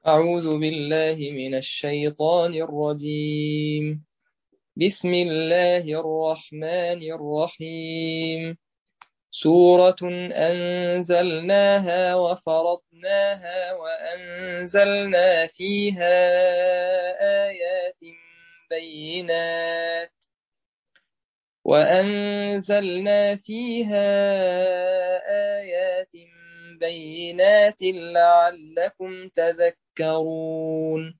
أعوذ بالله من الشيطان الرجيم. بسم الله الرحمن الرحيم. سورة أنزلناها وفرضناها وأنزلنا فيها آيات بينات وأنزلنا فيها آيات بينات لعلكم تذكرون.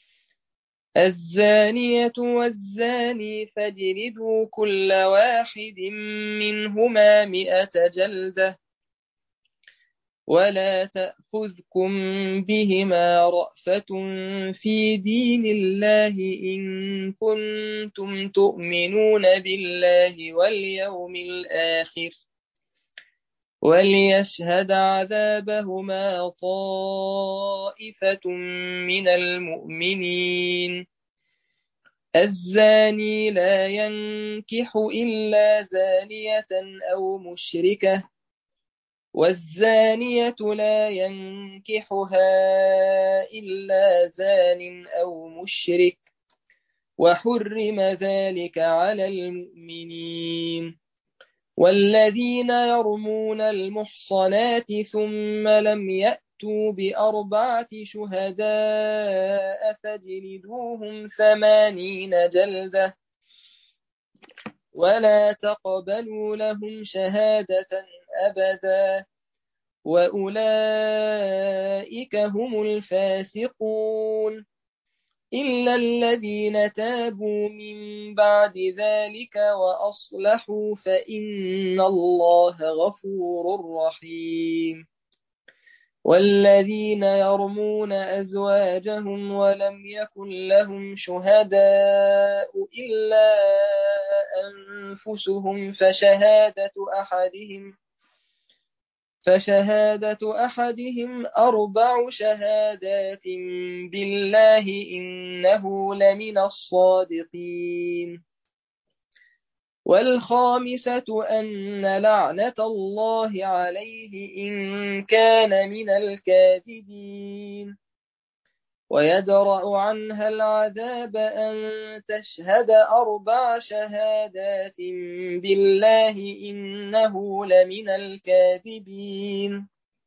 الزانية والزاني فاجلدوا كل واحد منهما 100 جلدة، ولا تأخذكم بهما رأفة في دين الله إن كنتم تؤمنون بالله واليوم الآخر، وليشهد عذابهما طائفة من المؤمنين. الزاني لا ينكح إلا زانية أو مشركة، والزانية لا ينكحها إلا زان أو مشرك، وحرم ذلك على المؤمنين. والذين يرمون المحصنات ثم لم يأتوا بأربعة شهداء فاجلدوهم 80 جلدة، ولا تقبلوا لهم شهادة أبدا، وأولئك هم الفاسقون، إلا الذين تابوا من بعد ذلك وأصلحوا فإن الله غفور رحيم. والذين يرمون أزواجهم ولم يكن لهم شهداء إلا أنفسهم فشهادة أحدهم 4 شهادات بالله إنه لمن الصادقين. والخامسة أن لعنة الله عليه إن كان من الكاذبين. ويدرأ عنها العذاب أن تشهد 4 شهادات بالله إنه لمن الكاذبين.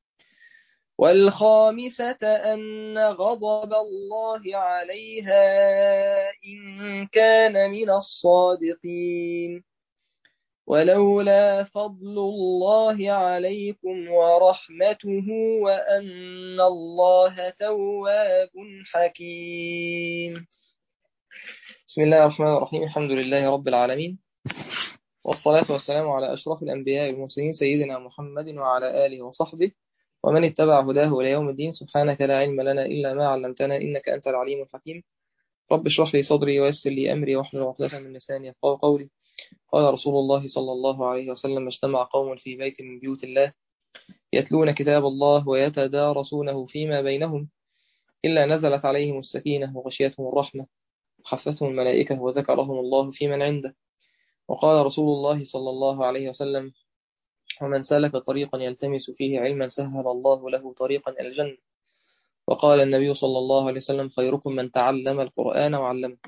والخامسة أن غضب الله عليها إن كان من الصادقين. ولولا فضل الله عليكم ورحمته وأن الله تواب حكيم. بسم الله الرحمن الرحيم. الحمد لله رب العالمين، والصلاة والسلام على أشرف الأنبياء والمرسلين سيدنا محمد وعلى آله وصحبه ومن اتبع هداه إلى يوم الدين. سبحانك لا علم لنا إلا ما علمتنا إنك أنت العليم الحكيم. رب اشرح لي صدري ويسر لي أمري واحلل عقدة من لساني يفقهوا قولي. قال رسول الله صلى الله عليه وسلم: اجتمع قوم في بيت من بيوت الله يتلون كتاب الله ويتدارسونه فيما بينهم إلا نزلت عليهم السكينة وغشيتهم الرحمة وحفتهم الملائكة وذكرهم الله في من عنده. وقال رسول الله صلى الله عليه وسلم: ومن سلك طريقا يلتمس فيه علما سهل الله له طريقا إلى الجنة. وقال النبي صلى الله عليه وسلم: خيركم من تعلم القرآن وعلمه.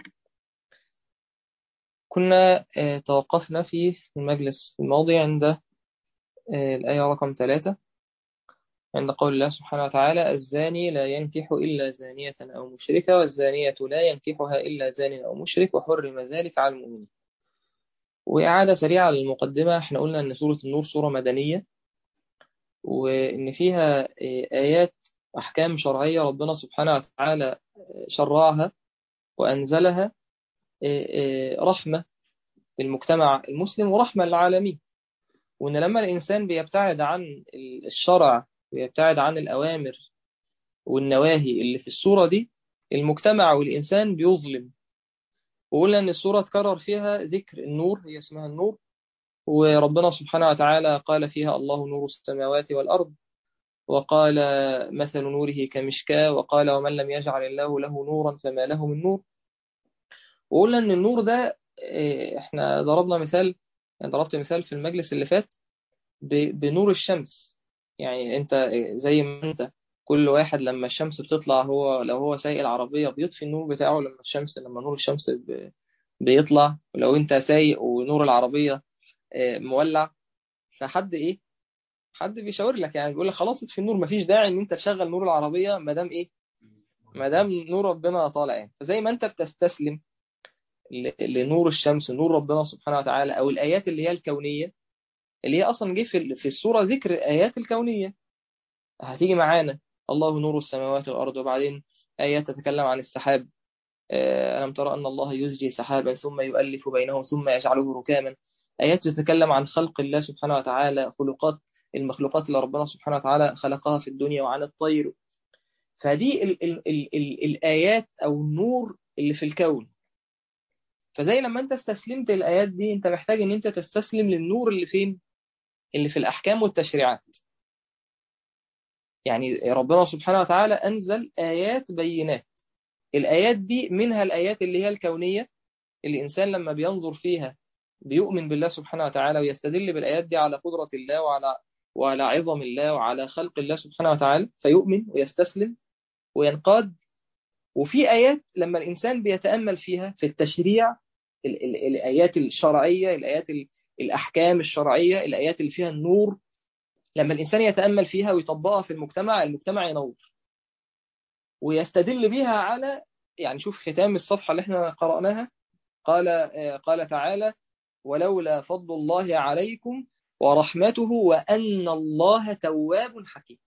كنا توقفنا في المجلس الماضي عند الآية رقم 3، عند قول الله سبحانه وتعالى: الزاني لا ينكح إلا زانية أو مشركة، والزانية لا ينكحها إلا زان أو مشرك، وحرم ذلك على المؤمنين. وإعادة سريعة للمقدمة، احنا قلنا أن سورة النور سورة مدنية، وإن فيها آيات أحكام شرعية ربنا سبحانه وتعالى شرعها وأنزلها رحمة للمجتمع المسلم ورحمة للعالمين. وإن لما الإنسان بيبتعد عن الشرع ويبتعد عن الأوامر والنواهي اللي في السورة دي، المجتمع والإنسان بيظلم. وقلنا إن السورة تكرر فيها ذكر النور، هي اسمها النور، وربنا سبحانه وتعالى قال فيها: الله نور السماوات والأرض. وقال: مثل نوره كمشكاة. وقال: ومن لم يجعل الله له نورا فما له من نور. وقلنا إن النور ده إحنا ضربنا مثال، يعني ضربت مثال في المجلس اللي فات بنور الشمس. يعني أنت زي ما أنت كل واحد لما الشمس بتطلع، هو لو هو سايق العربية بيطفي النور بتاعه لما نور الشمس بيطلع، ولو انت سايق ونور العربية مولع، فحد ايه، حد بيشاور لك يعني، بيقول لك خلاص اطفي النور، مفيش داعي ان انت تشغل نور العربية ما دام ايه، ما دام نور ربنا طالع يعني. فزي ما انت بتستسلم لنور الشمس، نور ربنا سبحانه وتعالى، او الايات اللي هي الكونية، اللي هي اصلا جه في السورة ذكر الايات الكونية هتيجي معانا، الله نور السماوات والارض، وبعدين ايات تتكلم عن السحاب، ألم ترى أن الله يزجي سحابا ثم يؤلف بينه ثم يجعله ركاما، آيات تتكلم عن خلق الله سبحانه وتعالى، المخلوقات اللي ربنا سبحانه وتعالى خلقها في الدنيا، وعن الطير. فدي ال الآيات أو النور اللي في الكون. فزي لما أنت استسلمت الآيات دي، أنت محتاج أن أنت تستسلم للنور اللي فين، اللي في الأحكام والتشريعات. يعني ربنا سبحانه وتعالى أنزل آيات بينات، الآيات دي منها الآيات اللي هي الكونية، الإنسان لما بينظر فيها بيؤمن بالله سبحانه وتعالى، ويستدل بالآيات دي على قدرة الله وعلى عظم الله وعلى خلق الله سبحانه وتعالى، فيؤمن ويستسلم وينقاد. وفي آيات لما الإنسان بيتأمل فيها في التشريع، الآيات الشرعية، الأحكام الشرعية، الآيات اللي فيها النور، لما الإنسان يتأمل فيها ويطبقها في المجتمع ينور، ويستدل بيها على، يعني شوف ختام الصفحة اللي احنا قرأناها، قال تعالى: ولولا فضل الله عليكم ورحمته وأن الله تواب حكيم.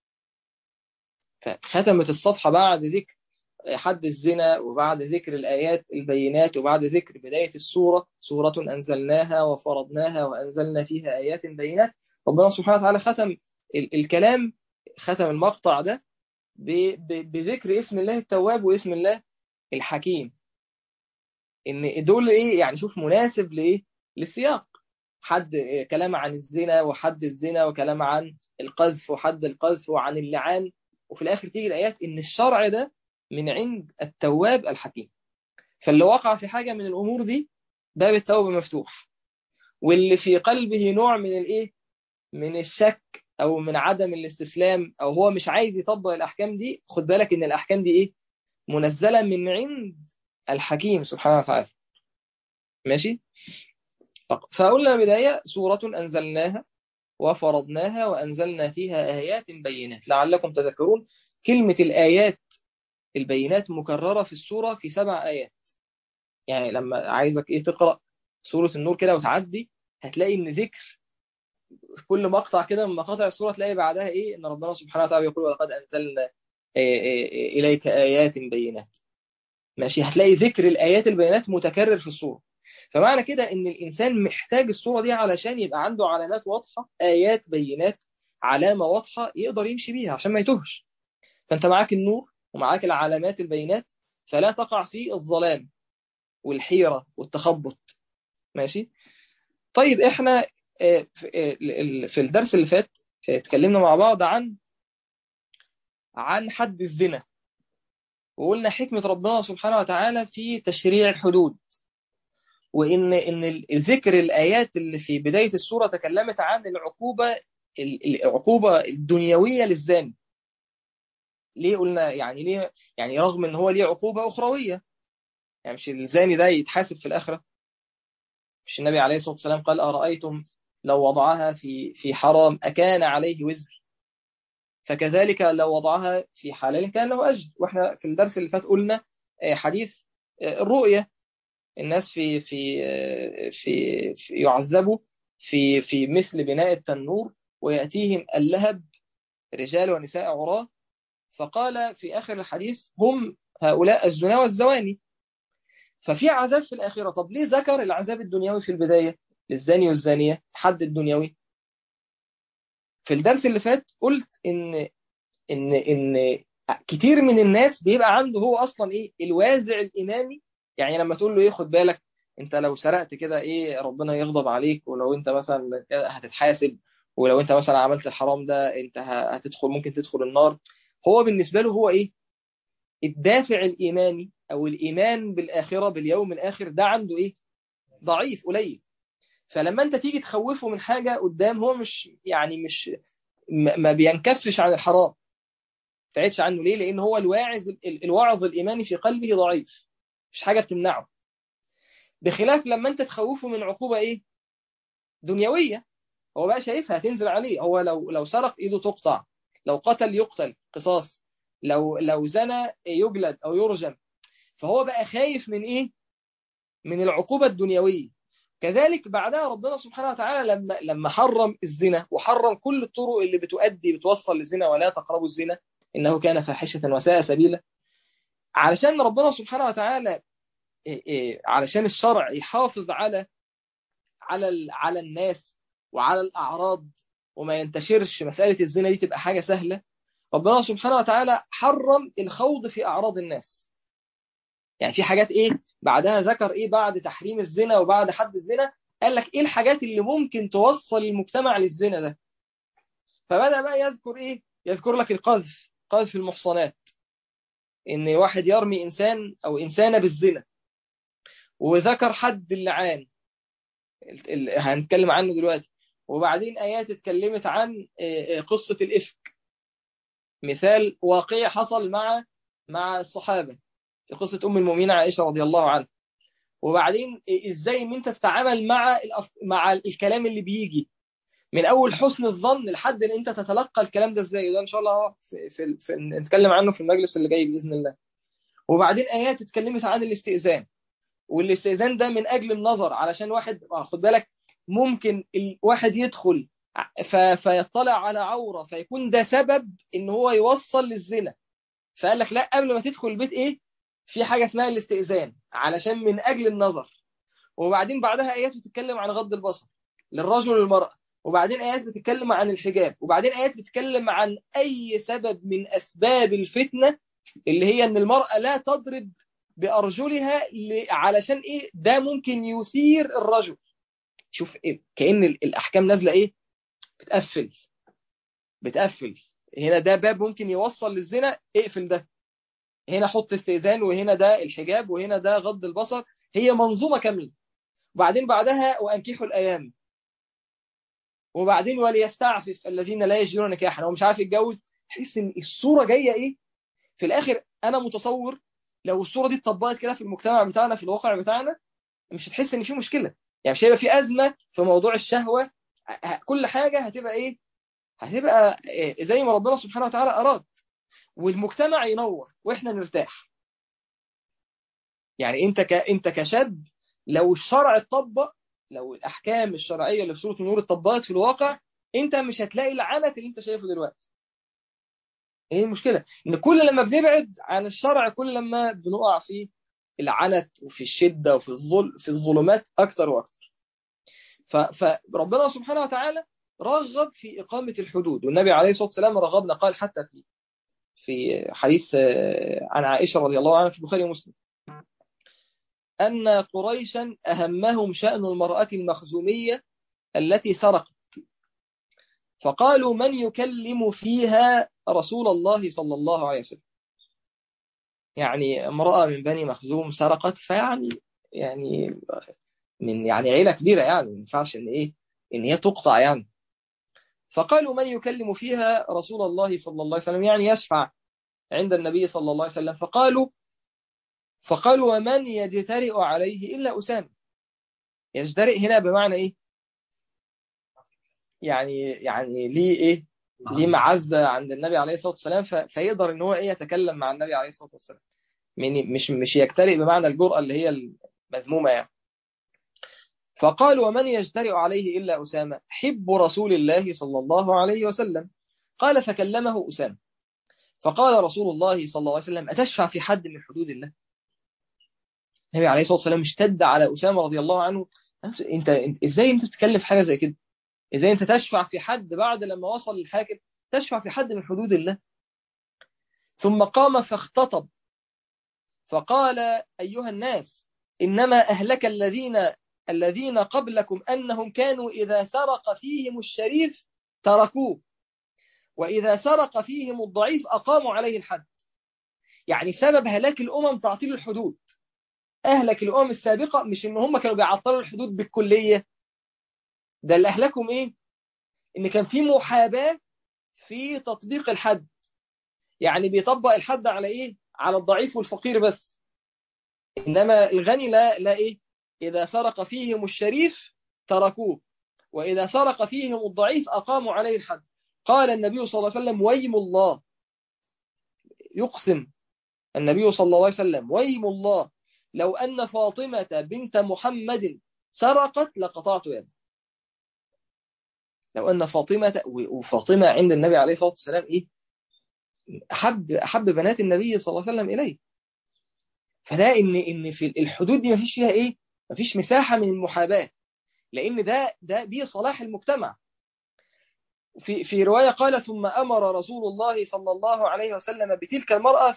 فختمت الصفحة بعد ذكر حد الزنا، وبعد ذكر الآيات البينات، وبعد ذكر بداية السورة: سورة أنزلناها وفرضناها وأنزلنا فيها آيات بينات. ربنا سبحانه وتعالى ختم الكلام، ختم المقطع ده بذكر اسم الله التواب واسم الله الحكيم، ان دول ايه يعني، شوف مناسب لايه، للسياق. حد كلام عن الزنا وحد الزنا، وكلام عن القذف وحد القذف، وعن اللعان، وفي الاخر تيجي الايات ان الشرع ده من عند التواب الحكيم. فاللي وقع في حاجه من الامور دي، باب التوبه مفتوح، واللي في قلبه نوع من الايه، من الشك او من عدم الاستسلام، او هو مش عايز يطبق الاحكام دي، خد بالك ان الاحكام دي ايه، منزله من عند الحكيم سبحانه وتعالى. ماشي. فقلنا بداية: سورة أنزلناها وفرضناها وأنزلنا فيها آيات بينات لعلكم تذكرون. كلمة الآيات البينات مكررة في السورة في 7 آيات. يعني لما عايزك إيه تقرأ سورة النور كده وتعدي، هتلاقي إن ذكر في كل مقطع كده من مقاطع السورة، تلاقي بعدها إيه، إن ربنا سبحانه وتعالى يقول: ولقد أنزلنا إليك آيات بينات. ماشي، هتلاقي ذكر الآيات البينات متكرر في السورة. فمعنى كده ان الانسان محتاج الصورة دي علشان يبقى عنده علامات واضحة، ايات بينات، علامة واضحة يقدر يمشي بيها عشان ما يتوهش. فانت معاك النور ومعاك العلامات البينات، فلا تقع في الظلام والحيرة والتخبط. ماشي. طيب احنا في الدرس اللي فات اتكلمنا مع بعض عن حد الزنا، وقلنا حكمة ربنا سبحانه وتعالى في تشريع الحدود، وإن ذكر الآيات اللي في بداية السورة تكلمت عن العقوبة الدنيوية للزاني. ليه قلنا يعني ليه؟ يعني رغم إن هو ليه عقوبة أخروية، يعني مش الزاني ده يتحاسب في الآخرة؟ مش النبي عليه الصلاة والسلام قال: أرأيتم لو وضعها في حرام أكان عليه وزر، فكذلك لو وضعها في حلال كان له أجر. وإحنا في الدرس اللي فات قلنا حديث الرؤية: الناس في يعذبوا في مثل بناء التنور، ويأتيهم اللهب رجال ونساء عراة، فقال في آخر الحديث: هم هؤلاء الزنا والزواني. ففي عذاب في الآخرة. طب ليه ذكر العذاب الدنيوي في البداية للزاني والزانية، حد الدنيوي؟ في الدرس اللي فات قلت إن كتير من الناس بيبقى عنده هو أصلا إيه، الوازع الإيماني. يعني لما تقول له إيه، خد بالك انت لو سرقت كده ايه ربنا يغضب عليك، ولو انت مثلا هتتحاسب، ولو انت مثلا عملت الحرام ده انت هتدخل، ممكن تدخل النار. هو بالنسبة له هو ايه، الدافع الإيماني او الإيمان بالآخرة باليوم الآخر ده عنده ايه، ضعيف قليل. فلما انت تيجي تخوفه من حاجة قدام، هو مش يعني مش ما بينكفش عن الحرام، ابتعدش عنه. ليه؟ لأن هو الواعظ الإيماني في قلبه ضعيف، مش حاجة بتمنعه. بخلاف لما أنت تخوفه من عقوبة إيه؟ دنيوية. هو بقى شايفها هتنزل عليه. هو لو سرق إيده تقطع، لو قتل يقتل قصاص، لو زنى يجلد أو يرجم. فهو بقى خايف من إيه؟ من العقوبة الدنيوية. كذلك بعدها ربنا سبحانه وتعالى لما حرم الزنا وحرم كل الطرق اللي بتوصل للزنا، ولا تقربوا الزنا إنه كان فاحشة وساء سبيلا. علشان ربنا سبحانه وتعالى علشان الشرع يحافظ على الناس وعلى الأعراض، وما ينتشرش مسألة الزنا دي تبقى حاجة سهلة. ربنا سبحانه وتعالى حرم الخوض في أعراض الناس. يعني في حاجات إيه بعدها ذكر إيه بعد تحريم الزنا وبعد حد الزنا، قال لك إيه الحاجات اللي ممكن توصل المجتمع للزنا ده. فبدأ بقى يذكر إيه، يذكر لك القذف، قذف المحصنات، إن واحد يرمي إنسان أو إنسانة بالزنا. وذكر حد اللعان هنتكلم عنه دلوقتي. وبعدين آيات اتكلمت عن قصة الإفك، مثال واقعي حصل مع الصحابة في قصة أم المؤمنين عائشة رضي الله عنها. وبعدين إزاي إن أنت تتعامل مع الكلام اللي بيجي من أول حسن الظن لحد إن أنت تتلقى الكلام ده إزاي. ده إن شاء الله نتكلم عنه في المجلس اللي جاي بإذن الله. وبعدين آيات اتكلمت عن الاستئذان، والاستئذان ده من أجل النظر، علشان واحد خد بالك ممكن الواحد يدخل فيطلع على عورة فيكون ده سبب إن هو يوصل للزنا. فقال لك لا، قبل ما تدخل البيت إيه، في حاجة اسمها الاستئذان علشان من أجل النظر. وبعدين بعدها آيات بتتكلم عن غض البصر للرجل والمرأة. وبعدين آيات بتتكلم عن الحجاب. وبعدين آيات بتتكلم عن أي سبب من أسباب الفتنة، اللي هي إن المرأة لا تضرب بأرجلها علشان إيه، ده ممكن يثير الرجل. شوف إيه؟ كأن الأحكام نازلة إيه، بتقفل. هنا ده باب ممكن يوصل للزنا، اقفل ده. هنا حط استئذان، وهنا ده الحجاب، وهنا ده غض البصر. هي منظومة كاملة. وبعدين بعدها وأنكحوا الأيام. وبعدين وليستعفف الذين لا يجدون نكاحا. هو مش عارف يتجوز، تحس ان الصورة جاية ايه في الاخر. انا متصور لو الصورة دي اتطبقت كده في المجتمع بتاعنا، في الواقع بتاعنا، مش هتحس ان في مشكلة. يعني مش هيبقى في أزمة في موضوع الشهوة. كل حاجة هتبقى ايه، هتبقى إيه زي ما ربنا سبحانه وتعالى أراد، والمجتمع ينور واحنا نرتاح. يعني انت كشاب، لو الشرع اتطبق، لو الاحكام الشرعيه اللي في سوره النور اتطبقت في الواقع، انت مش هتلاقي العنت اللي انت شايفه دلوقتي. ايه المشكله؟ ان كل لما بنبعد عن الشرع، كل لما بنقع في العنت وفي الشده وفي في الظلمات اكتر واكتر. فربنا سبحانه وتعالى رغب في اقامه الحدود، والنبي عليه الصلاه والسلام رغبنا، قال حتى في حديث عن عائشه رضي الله عنها في البخاري ومسلم، أن قريشا أهمهم شأن المرأة المخزومية التي سرقت، فقالوا من يكلم فيها رسول الله صلى الله عليه وسلم. يعني امرأة من بني مخزوم سرقت، يعني من عيلة كبيرة، يعني ما ينفعش إن إيه، إن هي تقطع يعني. فقالوا من يكلم فيها رسول الله صلى الله عليه وسلم، يعني يشفع عند النبي صلى الله عليه وسلم. فقالوا ومن يجترئ عليه إلا أسامة. يجترئ هنا بمعنى إيه؟ يعني ليه ايه، ليه معزة عند النبي عليه الصلاة والسلام، فيقدر ان هو ايه يتكلم مع النبي عليه الصلاة والسلام. مش يجترئ بمعنى الجرأة اللي هي المذمومة يعني. فقال ومن يجترئ عليه إلا أسامة حب رسول الله صلى الله عليه وسلم. قال فكلمه أسامة، فقال رسول الله صلى الله عليه وسلم أتشفع في حد من حدود الله؟ النبي عليه الصلاة والسلام اشتد على أسامة رضي الله عنه. انت ازاي انت بتتكلم في حاجة زي كده؟ ازاي انت تشفع في حد بعد لما وصل للحاكم، تشفع في حد من حدود الله؟ ثم قام فاختطب فقال أيها الناس إنما أهلك الذين قبلكم أنهم كانوا إذا سرق فيهم الشريف تركوه، وإذا سرق فيهم الضعيف أقاموا عليه الحد. يعني سبب هلاك الأمم تعطيل الحدود. أهلك الأمم السابقة مش إن هم كانوا بيعطلوا الحدود بالكلية، ده اللي أهلكم إيه؟ إن كان في محاباة في تطبيق الحد. يعني بيطبق الحد على ايه؟ على الضعيف والفقير بس. انما الغني لا ايه؟ اذا سرق فيهم الشريف تركوه، واذا سرق فيهم الضعيف اقاموا عليه الحد. قال النبي صلى الله عليه وسلم ويم الله، يقسم النبي صلى الله عليه وسلم ويم الله لو أن فاطمة بنت محمد سرقت لقطعت يده. لو أن فاطمة، وفاطمة عند النبي عليه الصلاة والسلام إيه؟ أحب بنات النبي صلى الله عليه وسلم إليه. فده إن في الحدود دي مفيش فيها إيه؟ مفيش مساحة من المحاباة، لأن ده دي صلاح المجتمع. في رواية قال ثم أمر رسول الله صلى الله عليه وسلم بتلك المرأة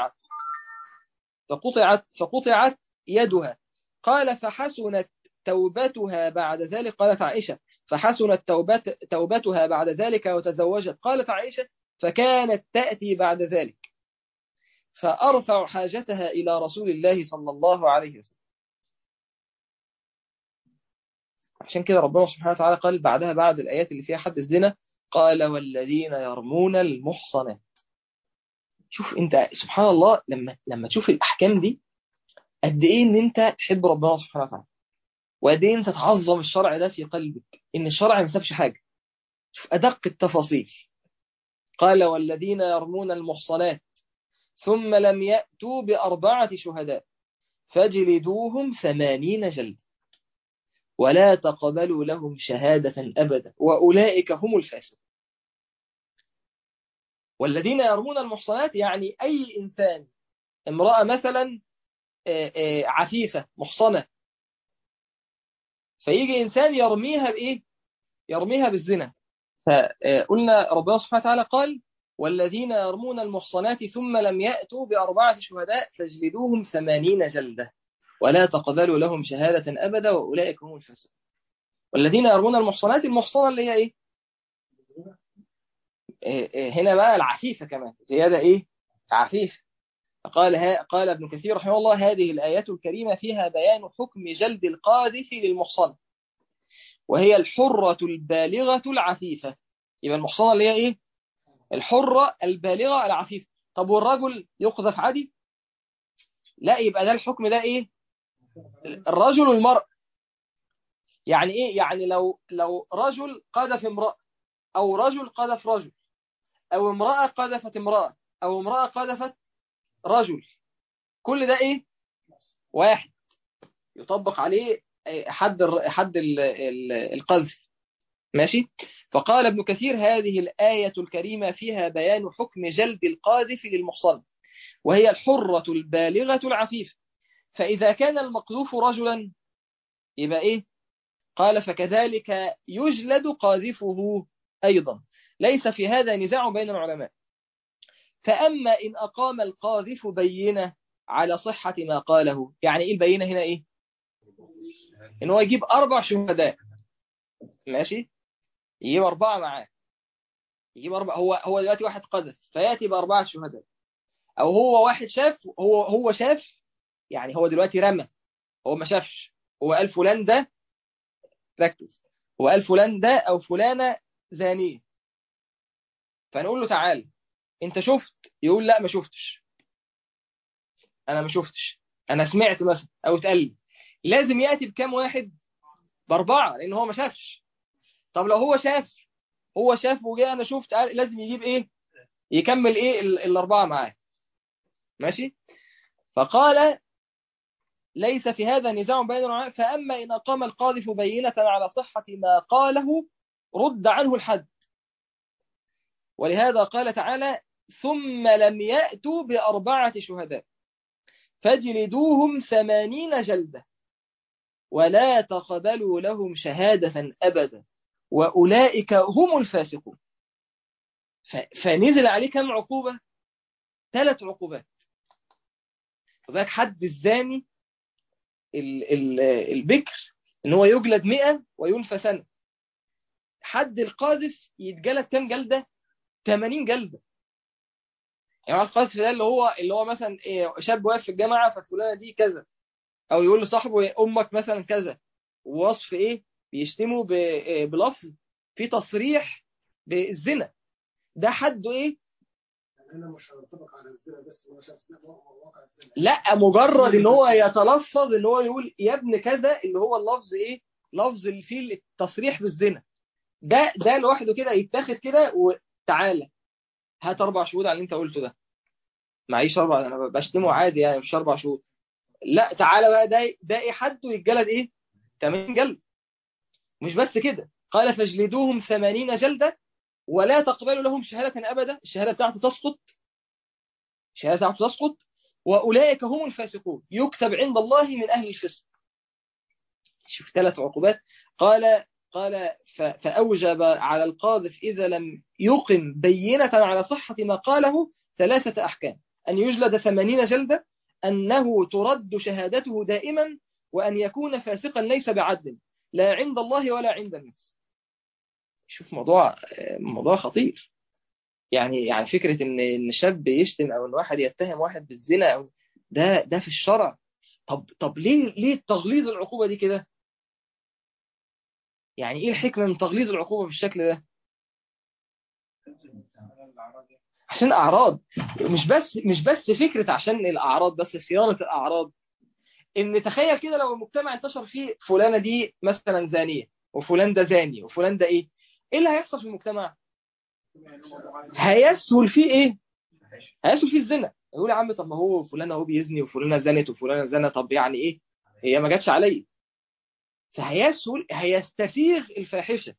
فقطعت يدها. قال فحسنت توبتها بعد ذلك. قالت عائشة فحسنت توبتها بعد ذلك وتزوجت. قالت عائشة فكانت تأتي بعد ذلك فأرفع حاجتها إلى رسول الله صلى الله عليه وسلم. عشان كده ربنا سبحانه وتعالى قال بعدها، بعد الآيات اللي فيها حد الزنا، قال والذين يرمون المحصنات. شوف انت سبحان الله، لما تشوف الأحكام دي قد ايه ان انت تحب ربنا سبحانه وتعالى، وقد ايه انت تعظم الشرع ده في قلبك، ان الشرع ما سابش حاجه. شوف ادق التفاصيل. قال والذين يرمون المحصنات ثم لم يأتوا بأربعة شهداء فاجلدوهم 80 جلدة ولا تقبلوا لهم شهادة أبدا وأولئك هم الفاسقون. والذين يرمون المحصنات يعني أي إنسان، امرأة مثلا عفيفة محصنة، فيجي إنسان يرميها بإيه؟ يرميها بالزنا. فقلنا ربنا سبحانه وتعالى قال والذين يرمون المحصنات ثم لم يأتوا بأربعة شهداء فاجلدوهم 80 جلدة ولا تقبلوا لهم شهادة أبدا وأولئك هم الفاسقون. والذين يرمون المحصنات، المحصنة اللي هي إيه؟ هنا بقى العفيفة كمان زيادة إيه؟ عفيفة. قال ابن كثير رحمه الله هذه الآية الكريمة فيها بيان حكم جلد القاذف للمحصنة، وهي الحرة البالغة العفيفة. يبقى المحصنة اللي هي إيه؟ الحرة البالغة العفيفة. طب والرجل يقذف عادي؟ لا، يبقى ده الحكم ده ايه؟ الرجل والمرأة. يعني ايه؟ يعني لو رجل قذف امرأة، او رجل قذف رجل، او امرأة قذفت امرأة، او امرأة قذفت رجل، كل ده ايه؟ واحد، يطبق عليه حد القذف. ماشي. فقال ابن كثير هذه الآية الكريمة فيها بيان حكم جلد القاذف للمحصن، وهي الحرة البالغة العفيفة. فإذا كان المقذوف رجلا يبقى إيه؟ قال فكذلك يجلد قاذفه أيضا، ليس في هذا نزاع بين العلماء. فأما إن أقام القاذف بينة على صحة ما قاله، يعني إيه البينة هنا إيه؟ إن هو يجيب 4 شهداء. ماشي، يجيب 4 معاه، يجيب 4. هو دلوقتي واحد قذف فيأتي ب4 شهداء، أو هو واحد شاف، هو شاف، يعني هو دلوقتي رمى، هو ما شافش، هو قال فلان ده، ركز، هو قال فلان ده أو فلانة زانية، فنقول له تعال انت شفت؟ يقول لا ما شفتش، انا ما شفتش، انا سمعت مثلا او اتقال لي. لازم ياتي بكام واحد؟ ب4، لان هو ما شافش. طب لو هو شاف وجاء انا شفت، لازم يجيب ايه؟ يكمل ايه ال4 معاه. ماشي. فقال ليس في هذا نزاع بين العلماء. فاما ان اقام القاذف بينة على صحة ما قاله رد عنه الحد، ولهذا قال تعالى ثم لم يأتوا ب4 شهداء فاجلدوهم 80 جلدة ولا تقبلوا لهم شهادة أبدا وأولئك هم الفاسقون. فنزل عليه كم عقوبة؟ 3 عقوبات. وذاك حد الزاني البكر ان هو يجلد 100 وينفى سنة. حد القاذف يتجلد كم جلدة؟ 80 جلدة. يعني القاذف ده اللي هو مثلا شاب واقف في الجامعة ففلانة دي كذا، او يقول لصاحبه امك مثلا كذا، ووصف ايه؟ بيشتمه بلفظ في تصريح بالزنا، ده حده ايه؟ هنا مش هنطبق على الزنا بس، هو شاف واقع الزنا. لا، مجرد ان هو يتلفظ ان هو يقول يا ابن كذا، اللي هو اللفظ ايه؟ لفظ اللي فيه التصريح بالزنا. ده لوحده كده يتاخد كده، وتعالى هات 4 شهود على اللي انت قلته ده. معيش 4، انا بشتمه عادي يعني، مش 4 شهود. لا، تعالى بقى، ده ايه حد ويتجلد ايه؟ 80 جلد. مش بس كده، قال فاجلدوهم 80 جلدة ولا تقبلوا لهم شهادة أبدا. الشهادة بتاعته تسقط، الشهادة بتاعته تسقط. وأولئك هم الفاسقون، يكتب عند الله من أهل الفسق. شوف 3 عقوبات. قال فأوجب على القاذف إذا لم يقم بينة على صحة ما قاله 3 أحكام: أن يجلد 80 جلدة، أنه ترد شهادته دائما، وأن يكون فاسقا ليس بعدل لا عند الله ولا عند الناس. شوف موضوع خطير. يعني فكرة إن شاب يشتم، أو إن واحد يتهم واحد بالزنا، أو ده في الشرع. طب ليه تغليظ العقوبة دي كده؟ يعني ايه الحكمة من تغليظ العقوبة بالشكل ده؟ عشان اعراض. مش بس فكرة عشان الاعراض بس، صيانة الاعراض. ان تخيل كده لو المجتمع انتشر فيه فلانة دي مثلا زانية، وفلان ده زاني، وفلان ده ايه اللي هيحصل في المجتمع؟ هيسهل فيه ايه؟ هيسهل فيه الزنا. يقول يا عم، طب ما هو فلان اهو بيزني، وفلانة زنت، وفلانة زنت، طب يعني ايه؟ هي ما جاتش عليا. هيستسيغ الفاحشة،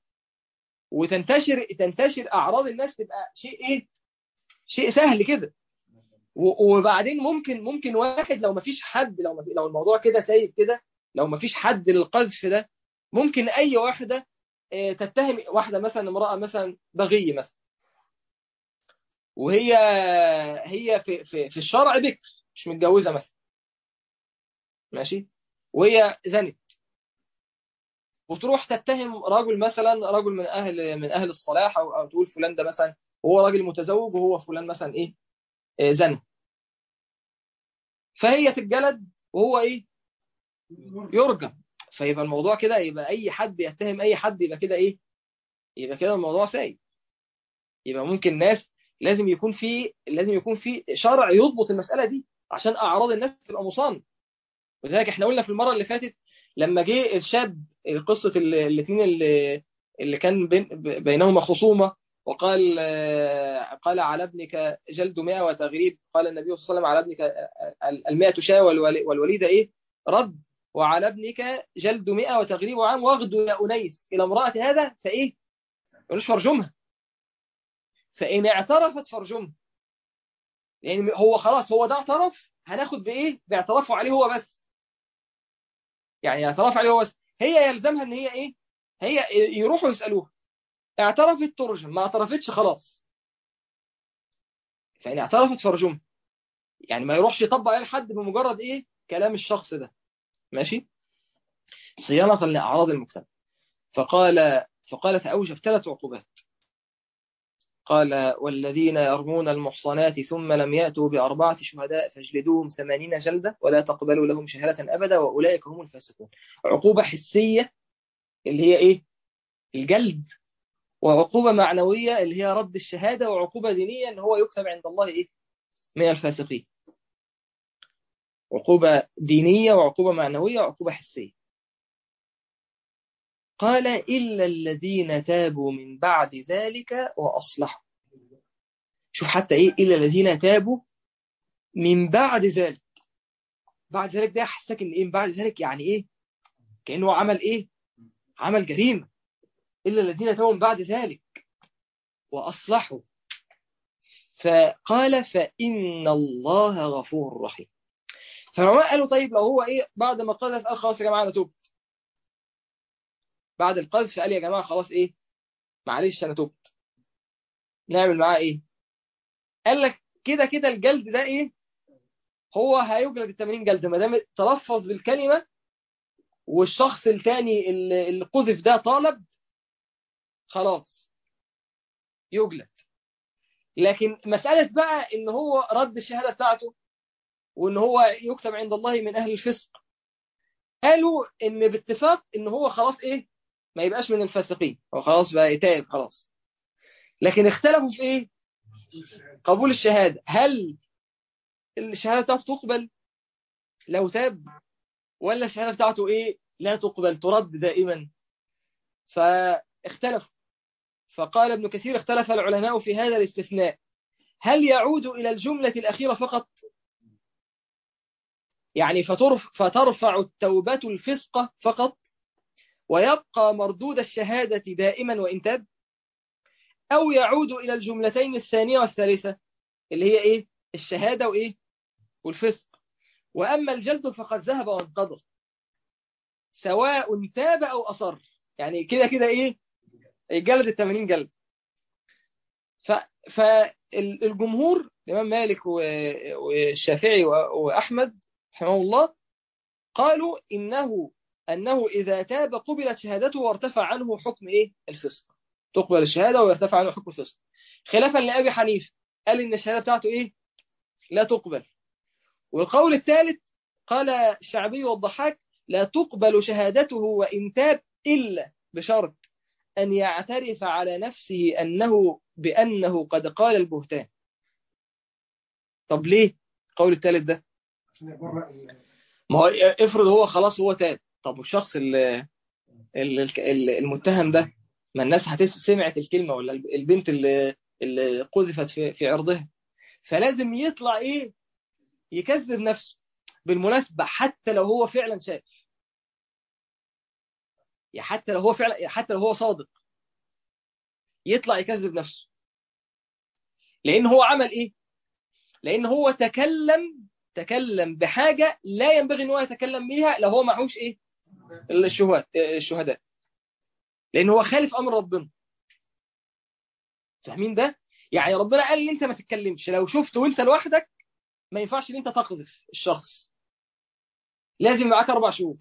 تنتشر اعراض الناس، تبقى شيء شيء سهل كده. وبعدين ممكن واحد، لو ما فيش حد، لو الموضوع كده سايب كده، لو ما فيش حد للقذف ده، ممكن اي واحده تتهم واحده، مثلا امراه مثلا بغي مثلا، وهي في الشرع بكر، مش متجوزه مثلا، ماشي، وهي زنت، وتروح تتهم رجل مثلا، رجل من اهل الصلاح، او تقول فلان ده مثلا هو راجل متزوج، وهو فلان مثلا زنى. فهي تتجلد، وهو يرجم. فيبقى الموضوع كده، يبقى اي حد يتهم اي حد، يبقى كده يبقى كده الموضوع سيء. يبقى ممكن ناس، لازم يكون في شرع يضبط المسألة دي، عشان اعراض الناس تبقى مصان. ولذلك احنا قلنا في المرة اللي فاتت، لما جه الشاب، قصة الاثنين اللي كان بينهما خصومة، وقال قال على ابنك جلد 100 وتغريب. قال النبي صلى الله عليه وسلم على ابنك 100 شاة، والوليد رد. وعلى ابنك جلد 100 وتغريب عام، واغدو يا أنيس إلى امرأة هذا ملوش فرجمها. فإن اعترفت فرجمها، يعني هو خلاص، هو ده اعترف، هناخد باعترافه عليه هو بس. يعني اعتراف عليه هو بس، هي يلزمها ان هي يروحوا يسألوها، اعترفت ترجم، ما اعترفتش خلاص. فإن اعترفت فرجمها، يعني ما يروحش يطبق عليه حد بمجرد كلام الشخص ده. ماشي، صيانة لأعراض المجتمع. فقال فأوجب 3 عقوبات. قال والذين يرمون المحصنات ثم لم يأتوا ب4 شهداء فاجلدوهم 80 جلدة ولا تقبلوا لهم شهادة أبدا وأولئك هم الفاسقون. عقوبة حسية اللي هي الجلد، وعقوبة معنوية اللي هي رد الشهادة، وعقوبة دينية اللي هو يكتب عند الله من الفاسقين. عقوبة دينية، وعقوبة معنوية، وعقوبة حسية. قال إلا الذين تابوا من بعد ذلك وأصلحوا. شوف حتى إلا الذين تابوا من بعد ذلك. بعد ذلك ده يحسسك إن من بعد ذلك يعني كأنه عمل عمل جريمة. إلا الذين تابوا من بعد ذلك وأصلحوا. فقال فإن الله غفور رحيم. فالعلماء قالوا طيب، لو هو بعد ما قذف قال خلاص يا جماعة أنا تبت، بعد القذف قال يا جماعة خلاص معلش أنا تبت، نعمل معاه قال لك كده كده الجلد ده هو هيجلد ال80 جلد ما دام تلفظ بالكلمة، والشخص الثاني اللي قذف ده طالب، خلاص يجلد. لكن مسألة بقى ان هو رد الشهادة بتاعته، وان هو يكتب عند الله من اهل الفسق، قالوا ان باتفاق ان هو خلاص ما يبقاش من الفاسقين، هو خلاص بقى تائب خلاص. لكن اختلفوا في قبول الشهادة، هل الشهادة بتاعته تقبل لو تاب، ولا الشهادة بتاعته إيه لا تقبل ترد دائما؟ فاختلفوا. فقال ابن كثير اختلف العلماء في هذا الاستثناء، هل يعود إلى الجملة الأخيرة فقط، يعني فترفع التوبة الفسقة فقط ويبقى مردود الشهادة دائما وإن تاب، أو يعود إلى الجملتين الثانية والثالثة اللي هي إيه الشهادة وإيه والفسق. وأما الجلد فقد ذهب وانقضى سواء تاب أو أصر، يعني كده كده إيه الجلد 80 جلد. فالجمهور الإمام مالك والشافعي وأحمد رحمه الله قالوا أنه إذا تاب قبلت شهادته وارتفع عنه حكم إيه الفسق، تقبل الشهادة ويرتفع عنه حكم الفسق، خلافا لأبي حنيفة قال إن الشهادة بتاعته إيه لا تقبل. والقول الثالث قال الشعبي والضحاك لا تقبل شهادته وإن تاب إلا بشرط أن يعترف على نفسه بأنه قد قال البهتان. طب ليه القول الثالث ده؟ ما هو افرض هو خلاص هو تاب، طب والشخص المتهم ده، ما الناس سمعت الكلمة، ولا البنت اللي قذفت في عرضها، فلازم يطلع ايه يكذب نفسه. بالمناسبة حتى لو هو فعلا شاف، يعني حتى لو هو صادق يطلع يكذب نفسه، لان هو عمل ايه، لان هو تكلم بحاجة لا ينبغي ان هو يتكلم بيها لو هو معهوش ايه الشهداء، لان هو خالف امر ربنا. فاهمين ده؟ يعني ربنا قال لي انت ما تتكلمش لو شفت وانت لوحدك، ما ينفعش ان انت تقذف الشخص، لازم معاك 4 شهور.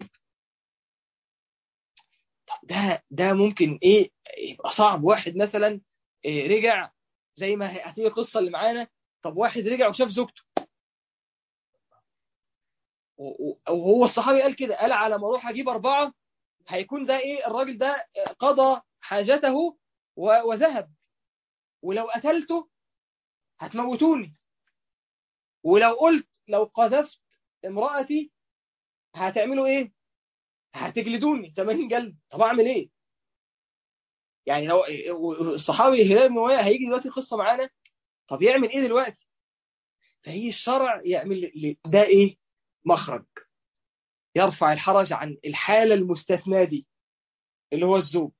طب ده ممكن ايه يبقى صعب. واحد مثلا إيه رجع، زي ما هتيجي القصه اللي معانا، طب واحد رجع وشاف زوجته، وهو الصحابي قال كده، قال على ما اروح اجيب 4 هيكون ده ايه الراجل ده قضى حاجته وذهب، ولو قتلته هتموتوني، ولو قلت لو قذفت امرأتي هتعملوا ايه، هتجلدوني 80 جلد. طب اعمل ايه؟ يعني لو الصحابي هلال بن أمية هيجي دلوقتي القصه معانا، طب يعمل ايه دلوقتي؟ فهي الشرع يعمل ده ايه مخرج، يرفع الحرج عن الحاله المستثنى دي اللي هو الزوج.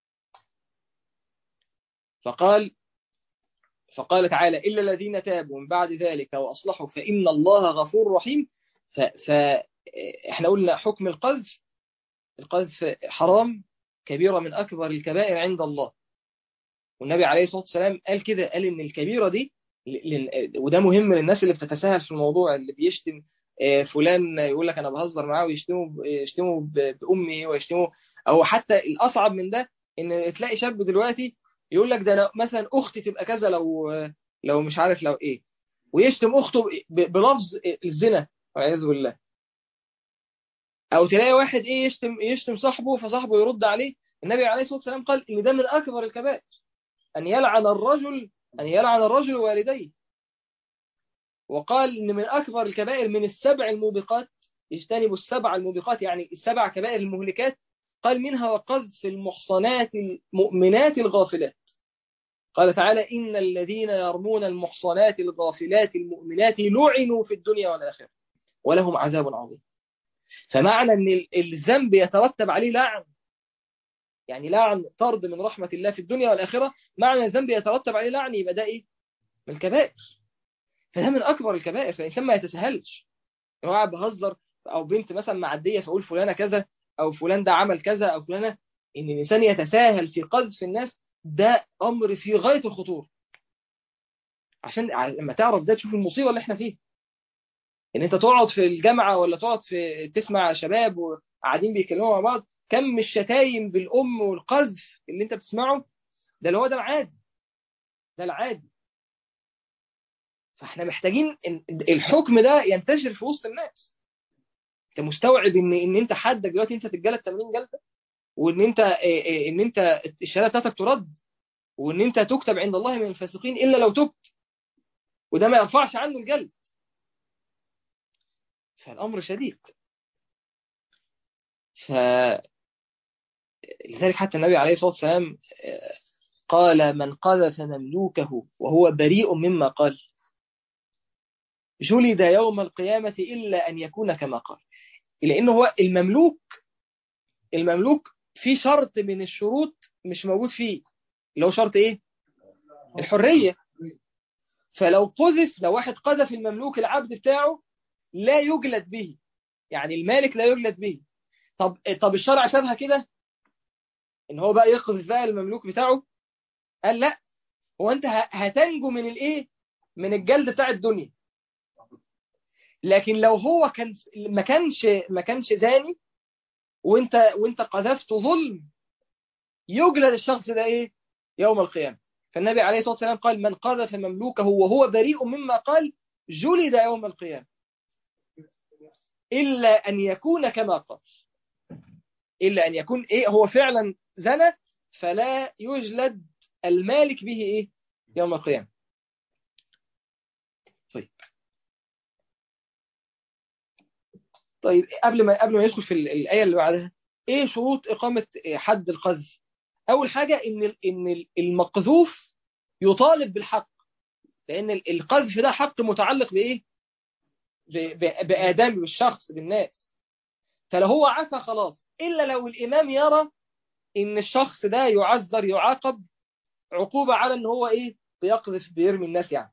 فقال تعالى إلا الذين تابوا من بعد ذلك وأصلحوا فإن الله غفور رحيم. فإحنا قلنا حكم القذف حرام، كبيرة من أكبر الكبائر عند الله، والنبي عليه الصلاة والسلام قال كده، قال إن الكبيرة دي وده مهم للناس اللي بتتساهل في الموضوع، اللي بيشتم فلان يقول لك أنا بهزر معاه، ويشتموا بأمي ويشتموا، أو حتى الأصعب من ده إن تلاقي شاب دلوقتي يقول لك ده أنا مثلا أختي تبقى كذا، لو مش عارف لو إيه، ويشتم أخته بلفظ الزنا والعياذ بالله. أو تلاقي واحد إيه يشتم صاحبه فصاحبه يرد عليه. النبي عليه الصلاة والسلام قال إن ده من أكبر الكبائر، أن يلعن الرجل والديه. وقال إن من أكبر الكبائر من السبع الموبقات، اجتنبوا السبع الموبقات يعني السبع كبائر المهلكات، قال منها وقذف المحصنات المؤمنات الغافلات. قال تعالى إن الذين يرمون المحصنات الغافلات المؤمنات لعنوا في الدنيا والآخرة ولهم عذاب عظيم. فمعنى أن الذنب يترتب عليه لعن، يعني لعن طرد من رحمة الله في الدنيا والآخرة، معنى الذنب يترتب عليه لعن، يبقى ده إيه من الكبائر. فده من أكبر الكبائر، فالإنسان ما يتساهلش. لو قاعد بهزر، أو بنت مثلا معدية فأقول فلانة كذا، أو فلان ده عمل كذا، أو فلانة، إن الإنسان يتساهل في قذف الناس، ده أمر في غاية الخطورة. عشان لما تعرف ده تشوف المصيبة اللي احنا فيها، إن أنت تقعد في الجامعة ولا تقعد تسمع شباب وقاعدين بيتكلموا مع بعض، كم الشتايم بالأم والقذف اللي أنت بتسمعه، ده اللي هو ده العادي. فاحنا محتاجين الحكم ده ينتشر في وسط الناس. انت مستوعب ان انت حدك دلوقتي انت تتجلد 80 جلده، وان انت الشهاده بتاعتك ترد، وان انت تكتب عند الله من الفاسقين الا لو تبت. وده ما يرفعش عنه الجلد. فالأمر شديد. فلذلك حتى النبي عليه الصلاة والسلام قال: من قذف مملوكه وهو بريء مما قال جلد يوم القيامة إلا أن يكون كما قال. لأنه هو المملوك في شرط من الشروط مش موجود فيه، اللي هو شرط إيه؟ الحرية. فلو قذف، لو واحد قذف المملوك العبد بتاعه لا يجلد به، يعني المالك لا يجلد به. طب الشرع سابها كده ان هو بقى يقذف بقى المملوك بتاعه؟ قال لا، هو انت هتنجو من الايه، من الجلد بتاع الدنيا. لكن لو هو كان ما كانش زاني وانت قذفته ظلم، يجلد الشخص ده ايه يوم القيامة. فالنبي عليه الصلاة والسلام قال: من قذف مملوكه وهو بريء مما قال جلد يوم القيامة إلا أن يكون كما قال. إلا أن يكون إيه، هو فعلا زنى، فلا يجلد المالك به إيه يوم القيامة. طيب قبل ما يدخل في الآية اللي بعدها، إيه شروط إقامة حد القذف؟ أول حاجة إن المقذوف يطالب بالحق، لأن القذف ده حق متعلق بإيه؟ بآدم، بالشخص، بالناس. فلو هو عفى خلاص، إلا لو الإمام يرى إن الشخص ده يعذر، يعاقب عقوبة على إن هو إيه بيقذف، بيرمي الناس يعني.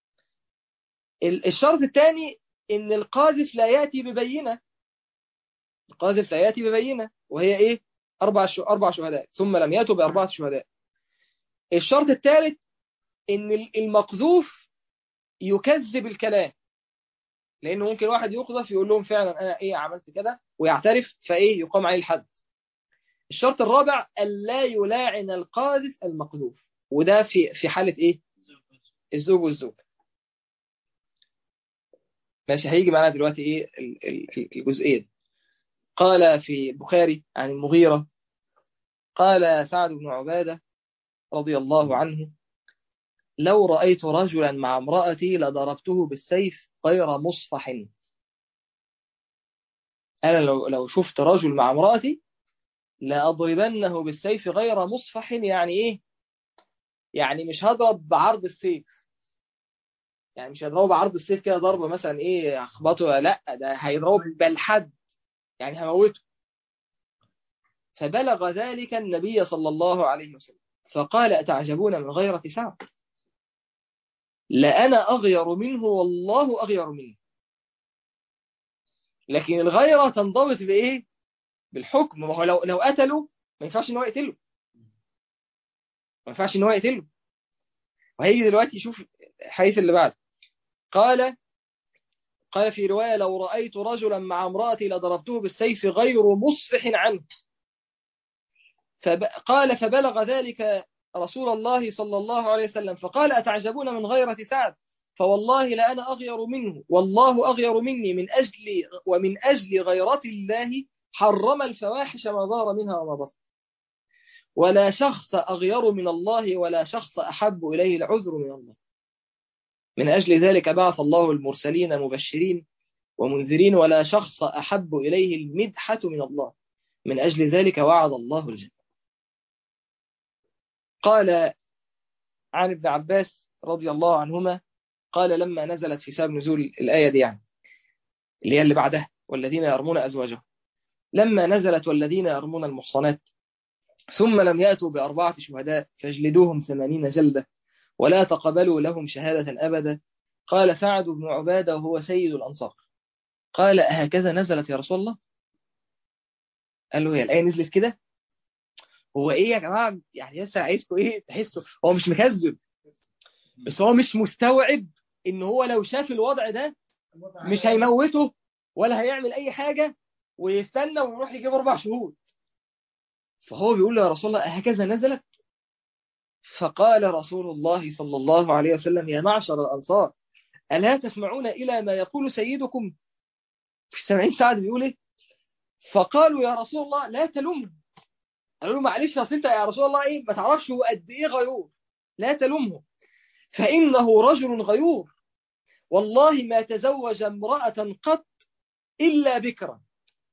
الشرط الثاني إن القاذف لا يأتي ببينة. القاذف لا يأتي ببينة، وهي إيه؟ أربع شهداء، ثم لم يأتوا بأربعة شهداء. الشرط الثالث إن المقذوف يكذب الكلام، لأنه ممكن واحد يقذف يقول لهم فعلا أنا إيه عملت كده ويعترف، فإيه يقام عليه الحد. الشرط الرابع ألا يلاعن القاذف المقذوف، وده في حالة إيه؟ الزوج والزوج. ماشي، هيجي معنا دلوقتي إيه الجزئية دي. قال في البخاري عن المغيرة قال سعد بن عبادة رضي الله عنه: لو رأيت رجلا مع امرأتي لضربته بالسيف غير مصفح. أنا لو شفت رجل مع امرأتي لأضربنه بالسيف غير مصفح. يعني إيه؟ يعني مش هضرب بعرض السيف، يعني مش هضربه بعرض السيف كده ضربة مثلا إيه أخبطه، لا، ده هيضربه بالحد، يعني هموته. فبلغ ذلك النبي صلى الله عليه وسلم فقال: أتعجبون من غيرة سعد؟ لأنا أغير منه والله أغير منه. لكن الغيرة تنضبط بإيه؟ بالحكم. ما هو لو قتله ما ينفعش إن هو يقتله، ما ينفعش إن هو يقتله. وهيجي دلوقتي يشوف الحديث اللي بعد. قال في رواية: لو رأيت رجلا مع امرأتي لضربته بالسيف غير مصفح عنه. قال: فبلغ ذلك رسول الله صلى الله عليه وسلم فقال: أتعجبون من غيرة سعد؟ فوالله لأنا أغير منه والله أغير مني، ومن أجل غيرة الله حرم الفواحش ما ظهر منها وما بطن. ولا شخص أغير من الله ولا شخص أحب إليه العذر من الله. من أجل ذلك بعث الله المرسلين مبشرين ومنذرين، ولا شخص أحب إليه المدحة من الله. من أجل ذلك وعد الله الجنة. قال عن ابن عباس رضي الله عنهما قال: لما نزلت في سبب نزول الآية دي، يعني اللي هي اللي بعدها والذين يرمون أزواجهم، لما نزلت والذين يرمون المحصنات ثم لم يأتوا بأربعة شهداء فاجلدوهم 80 جلدة ولا تقبلوا لهم شهادة أبدا. قال سعد بن عبادة وهو سيد الأنصار: قال: أهكذا نزلت يا رسول الله؟ قال له: هي الآية نزلت كده؟ هو إيه يا جماعة يعني؟ لسه عايزكم إيه تحسوا؟ هو مش مكذب، بس هو مش مستوعب إن هو لو شاف الوضع ده مش هيموته ولا هيعمل أي حاجة ويستنى ويروح يجيب 4 شهود. فهو بيقول له: يا رسول الله أهكذا نزلت؟ فقال رسول الله صلى الله عليه وسلم: يا معشر الأنصار، ألا تسمعون إلى ما يقول سيدكم؟ مش سامعين سعد بيقول إيه؟ فقالوا: يا رسول الله لا تلومه. قالوا له: معلش أصل أنت يا رسول الله إيه ما تعرفش هو قد إيه غيور، لا تلومه فإنه رجل غيور والله ما تزوج امرأة قط إلا بكرا.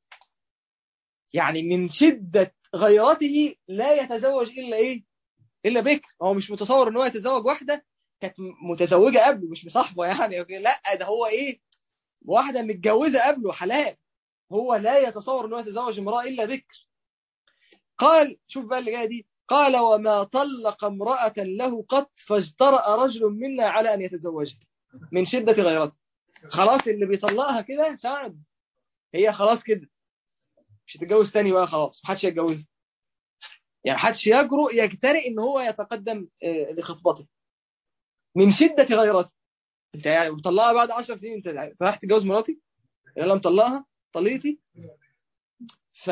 يعني من شدة غيرته لا يتزوج إلا إيه؟ إلا بكر. هو مش متصور إن هو يتزوج واحدة كانت متزوجة قبله، مش مصاحبه يعني، لا ده هو إيه؟ واحدة متجوزة قبله حلال. هو لا يتصور إن هو يتزوج امرأة إلا بكر. قال شوف بقى اللي جايه دي، قال وما طلق امرأة له قط فاجترأ رجل منا على أن يتزوجها من شدة غيرته. خلاص اللي بيطلقها كده سعد، هي خلاص كده مش هتتجوز تاني بقى، خلاص محدش يتجوزها. يعني محدش يجترئ ان هو يتقدم لخطبته من شدة غيرته. انت يعني مطلقها بعد 10 سنين، انت رايح تتجوز مراتي؟ يلا مطلقها طليقتي. ف...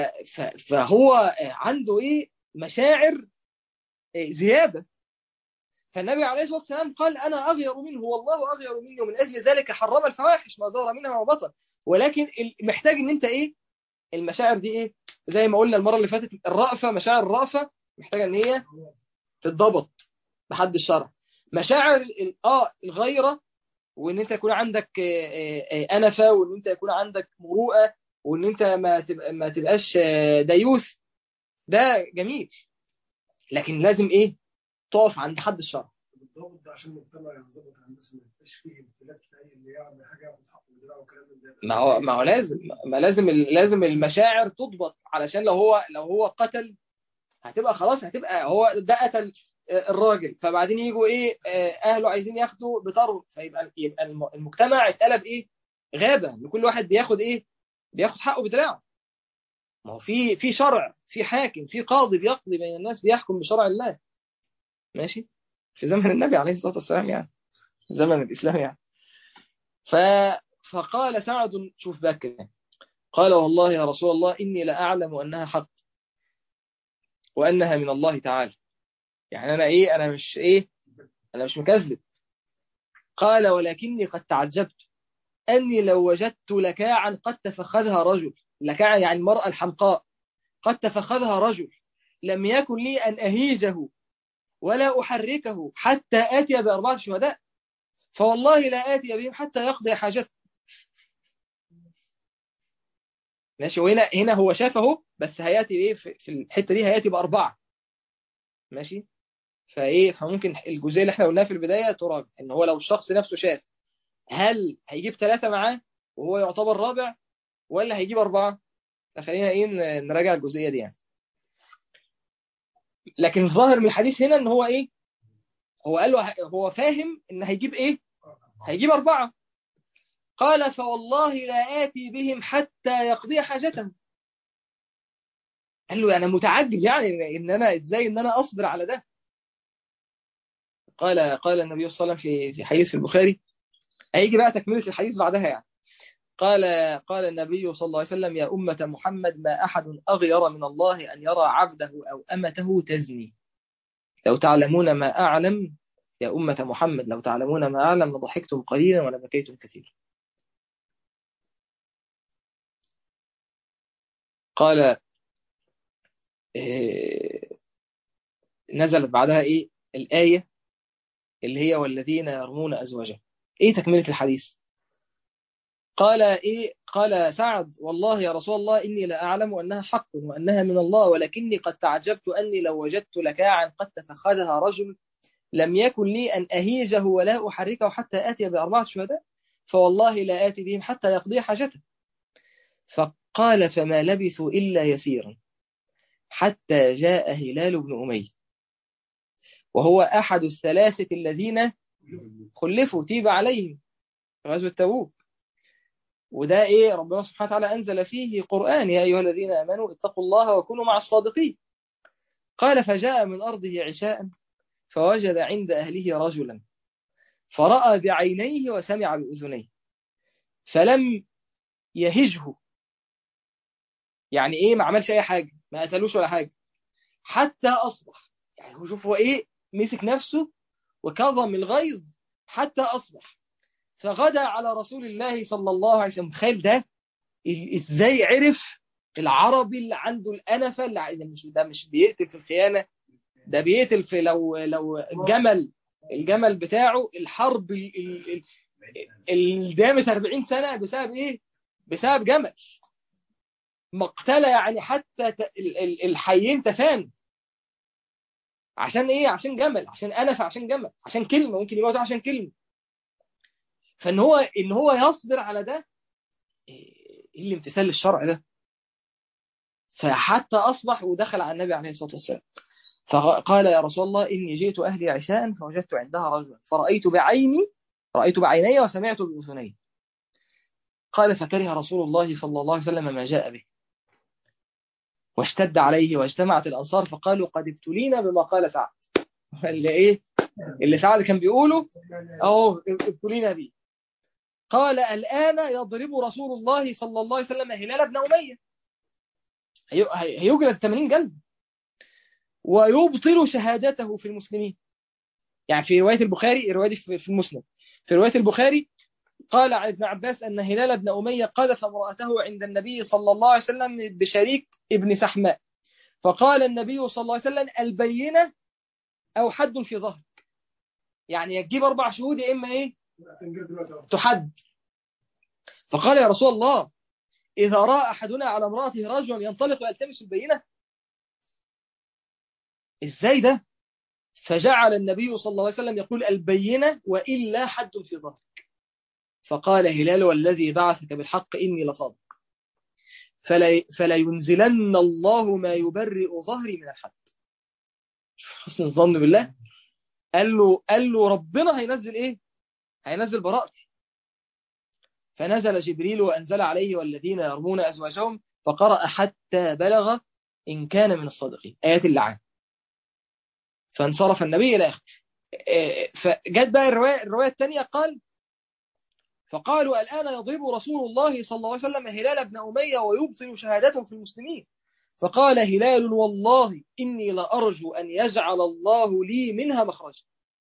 فهو عنده ايه؟ مشاعر زيادة. فالنبي عليه الصلاة والسلام قال أنا أغير منه والله أغير مني، ومن أجل ذلك حرم الفواحش ما ظهر منها وما بطن. ولكن محتاج ان انت ايه؟ المشاعر دي ايه؟ زي ما قلنا المرة اللي فاتت، الرأفة، مشاعر الرأفة محتاجة ان هي تتضبط بحد الشرع. مشاعر الغيرة، وان انت يكون عندك أنفة، وان انت يكون عندك مروءة، وان انت ما تبقاش ديوث، ده جميل. لكن لازم ايه؟ تقف عند حد الشرع. بالضبط ده عشان المجتمع ينضبط على الناس، ما يبقاش فيه انفلات في اي اللي يعمل حاجه ياخد حقه بدراعه وكلام من ده. ما هو لازم المشاعر تضبط، علشان لو هو قتل هتبقى خلاص، هتبقى هو ده قتل الراجل، فبعدين يجوا ايه اهله عايزين ياخدوا بطرف، يبقى المجتمع اتقلب ايه؟ غابة، ان كل واحد بياخد ايه؟ بياخد حقه بدراعه. ما هو في شرع، في حاكم، في قاضي بيقضي بين الناس، بيحكم بشرع الله. ماشي. في زمن النبي عليه الصلاة والسلام يعني، زمن الإسلام يعني. ف فقال سعد، شوف بقى كده، قال والله يا رسول الله إني لأعلم أنها حق وأنها من الله تعالى. يعني أنا إيه؟ أنا مش مكذب. قال ولكني قد تعجبت أني لو وجدت لكاعا قد تفخذها رجل، لكاعا يعني المرأة الحمقاء، قد تفخذها رجل، لم يكن لي أن أهيجه ولا أحركه حتى آتي بأربعة شهداء، فوالله لا آتي بهم حتى يقضي حاجته. ماشي. وهنا هو شافه، بس هياتي ايه في الحته دي؟ هياتي باربعه. ماشي. فممكن الجزئيه اللي احنا قلناها في البدايه تراجع، ان هو لو الشخص نفسه شاف، هل هيجيب ثلاثه معاه وهو يعتبر رابع، ولا هيجيب اربعه؟ فخلينا نراجع الجزئيه دي يعني. لكن الظاهر من الحديث هنا ان هو ايه؟ هو قال له هو فاهم ان هيجيب ايه؟ هيجيب اربعه. قال فوالله لا آتي بهم حتى يقضي حاجته. قال له انا متعجب يعني ان انا ازاي ان انا اصبر على ده. قال النبي صلى الله عليه وسلم في حديث البخاري، هيجي بقى تكملة الحديث بعدها يعني. قال قال النبي صلى الله عليه وسلم يا أمة محمد ما أحد أغير من الله أن يرى عبده أو أمته تزني. لو تعلمون ما أعلم يا أمة محمد، لو تعلمون ما أعلم لضحكتم قليلا ولبكيتم كثيرا. قال نزلت بعدها إيه الآية اللي هي والذين يرمون أزواجهم. إيه تكملة الحديث؟ قال قال سعد والله يا رسول الله إني لأعلم أنها حق وأنها من الله، ولكني قد تعجبت أني لو وجدت لكاعا قد تفخذها رجل لم يكن لي أن أهيجه ولا أحركه حتى آتي بأربعة شهداء، فوالله لا آتي بهم حتى يقضي حاجته. فقال فما لبثوا إلا يسيرا حتى جاء هلال بن أمية، وهو أحد الثلاثة الذين خلفوا تيب عليهم في غزوة تبوك. وده ربنا سبحانه وتعالى أنزل فيه قرآن يا أيها الذين آمنوا اتقوا الله وكونوا مع الصادقين. قال فجاء من أرضه عشاء فوجد عند أهله رجلا فرأى بعينيه وسمع بأذنيه فلم يهجه. يعني ما عملش أي حاجة، ما قتلوش ولا حاجة حتى أصبح. يعني هو شوف هو مسك نفسه وكظم الغيظ حتى أصبح، فغدا على رسول الله صلى الله عليه وسلم. تخيل ده ازاي عرف العربي اللي عنده الأنفة، اللي مش بيقتل في الخيانة، ده بيقتل في لو الجمل بتاعه الحرب دامت 40 سنة بسبب ايه؟ بسبب جمل. مقتلة يعني حتى الحيين تفانوا. عشان ايه؟ عشان جمل، عشان انف، عشان جمل، عشان كلمة، ممكن يموت عشان كلمة. فان هو يصبر على ده، ايه اللي امتثال للشرع ده. فحتى اصبح ودخل على النبي عليه الصلاة والسلام، فقال يا رسول الله إني جئت أهلي عشاء فوجدت عندها رجلا رأيت بعيني وسمعت بأذني. قال فكره رسول الله صلى الله عليه وسلم ما جاء به، واشتد عليه، واجتمعت الأنصار فقالوا قد ابتلينا بما قال سعد. اللي سعد كان بيقوله أهو ابتلينا به. قال الآن يضرب رسول الله صلى الله عليه وسلم هلال بن أمية، هيجلد 80 جلد، ويبطل شهادته في المسلمين. يعني في رواية البخاري، رواية في المسلم، في رواية البخاري قال عن ابن عباس أن هلال بن أمية قذف امرأته عند النبي صلى الله عليه وسلم بشريك ابن سحماء، فقال النبي صلى الله عليه وسلم البينة أو حد في ظهر. يعني يجيب 4 شهود يا إما إيه تحد. فقال يا رسول الله إذا رأى أحدنا على امرأته رجلا ينطلق ويلتمس البينة، إزاي ده؟ فجعل النبي صلى الله عليه وسلم يقول البينة وإلا حد في ظهر. فقال هلال والذي بعثك بالحق إني لصادق، فلا ينزلن الله ما يبرئ ظهري من الحد. حسن الظن بالله. قال له ربنا هينزل ايه؟ هينزل براءتي. فنزل جبريل وأنزل عليه والذين يرمون أزواجهم فقرأ حتى بلغ إن كان من الصادقين، آيات اللعان. فانصرف النبي إلى آخر. فجت بقى الرواية الثانية، قال فقالوا الآن يضرب رسول الله صلى الله عليه وسلم هلال بن أمية ويبطل شهادته في المسلمين. فقال هلال والله إني لأرجو أن يجعل الله لي منها مخرجا.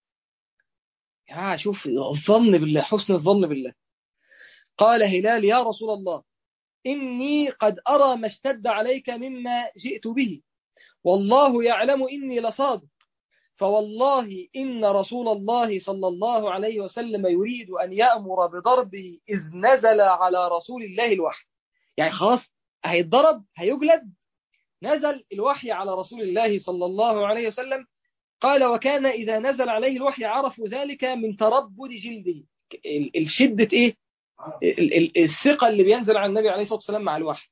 شوف الظن بالله، حسن الظن بالله. قال هلال يا رسول الله إني قد أرى ما اشتد عليك مما جئت به، والله يعلم إني لصادق، فوالله إن رسول الله صلى الله عليه وسلم يريد أن يأمر بضربه إذ نزل على رسول الله الوحي. يعني خلاص هيتضرب، هيجلد، نزل الوحي على رسول الله صلى الله عليه وسلم. قال وكان إذا نزل عليه الوحي عرفوا ذلك من تربد جلده. الشدة إيه؟ الثقة اللي بينزل على النبي عليه الصلاة والسلام مع الوحي.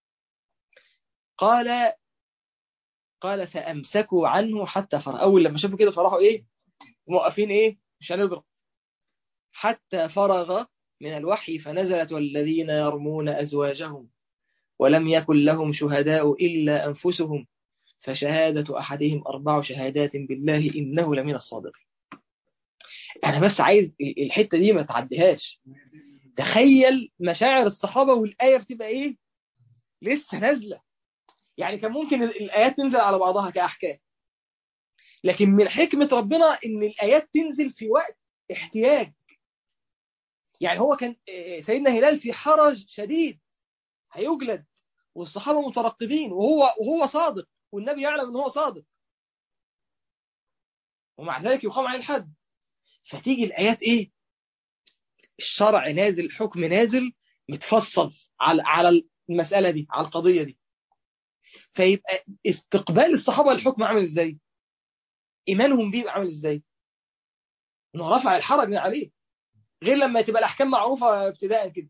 قال فأمسكوا عنه حتى فرغ. أول لما شافوا كده فرحوا إيه؟ موقفين إيه؟ مش هنضرب حتى فرغ من الوحي. فنزلت والذين يرمون أزواجهم ولم يكن لهم شهداء إلا أنفسهم فشهادة أحدهم 4 شهادات بالله إنه لمن الصادقين. أنا بس عايز الحتة دي ما تعديهاش. تخيل مشاعر الصحابة والآية بتبقى إيه؟ لسه نازلة. يعني كان ممكن الآيات تنزل على بعضها كأحكام، لكن من حكمة ربنا إن الآيات تنزل في وقت احتياج. يعني هو كان سيدنا هلال في حرج شديد، هيجلد، والصحابة مترقبين، وهو صادق، والنبي يعلم إن هو صادق، ومع ذلك يقام عليه الحد. فتيجي الآيات إيه؟ الشرع نازل، حكم نازل متفصل على المسألة دي، على القضية دي. فيبقى استقبال الصحابة للحكم عامل إزاي؟ إيمانهم بيه عامل إزاي؟ إنه رفع الحرج من عليه، غير لما تبقى الأحكام معروفة ابتداء كده.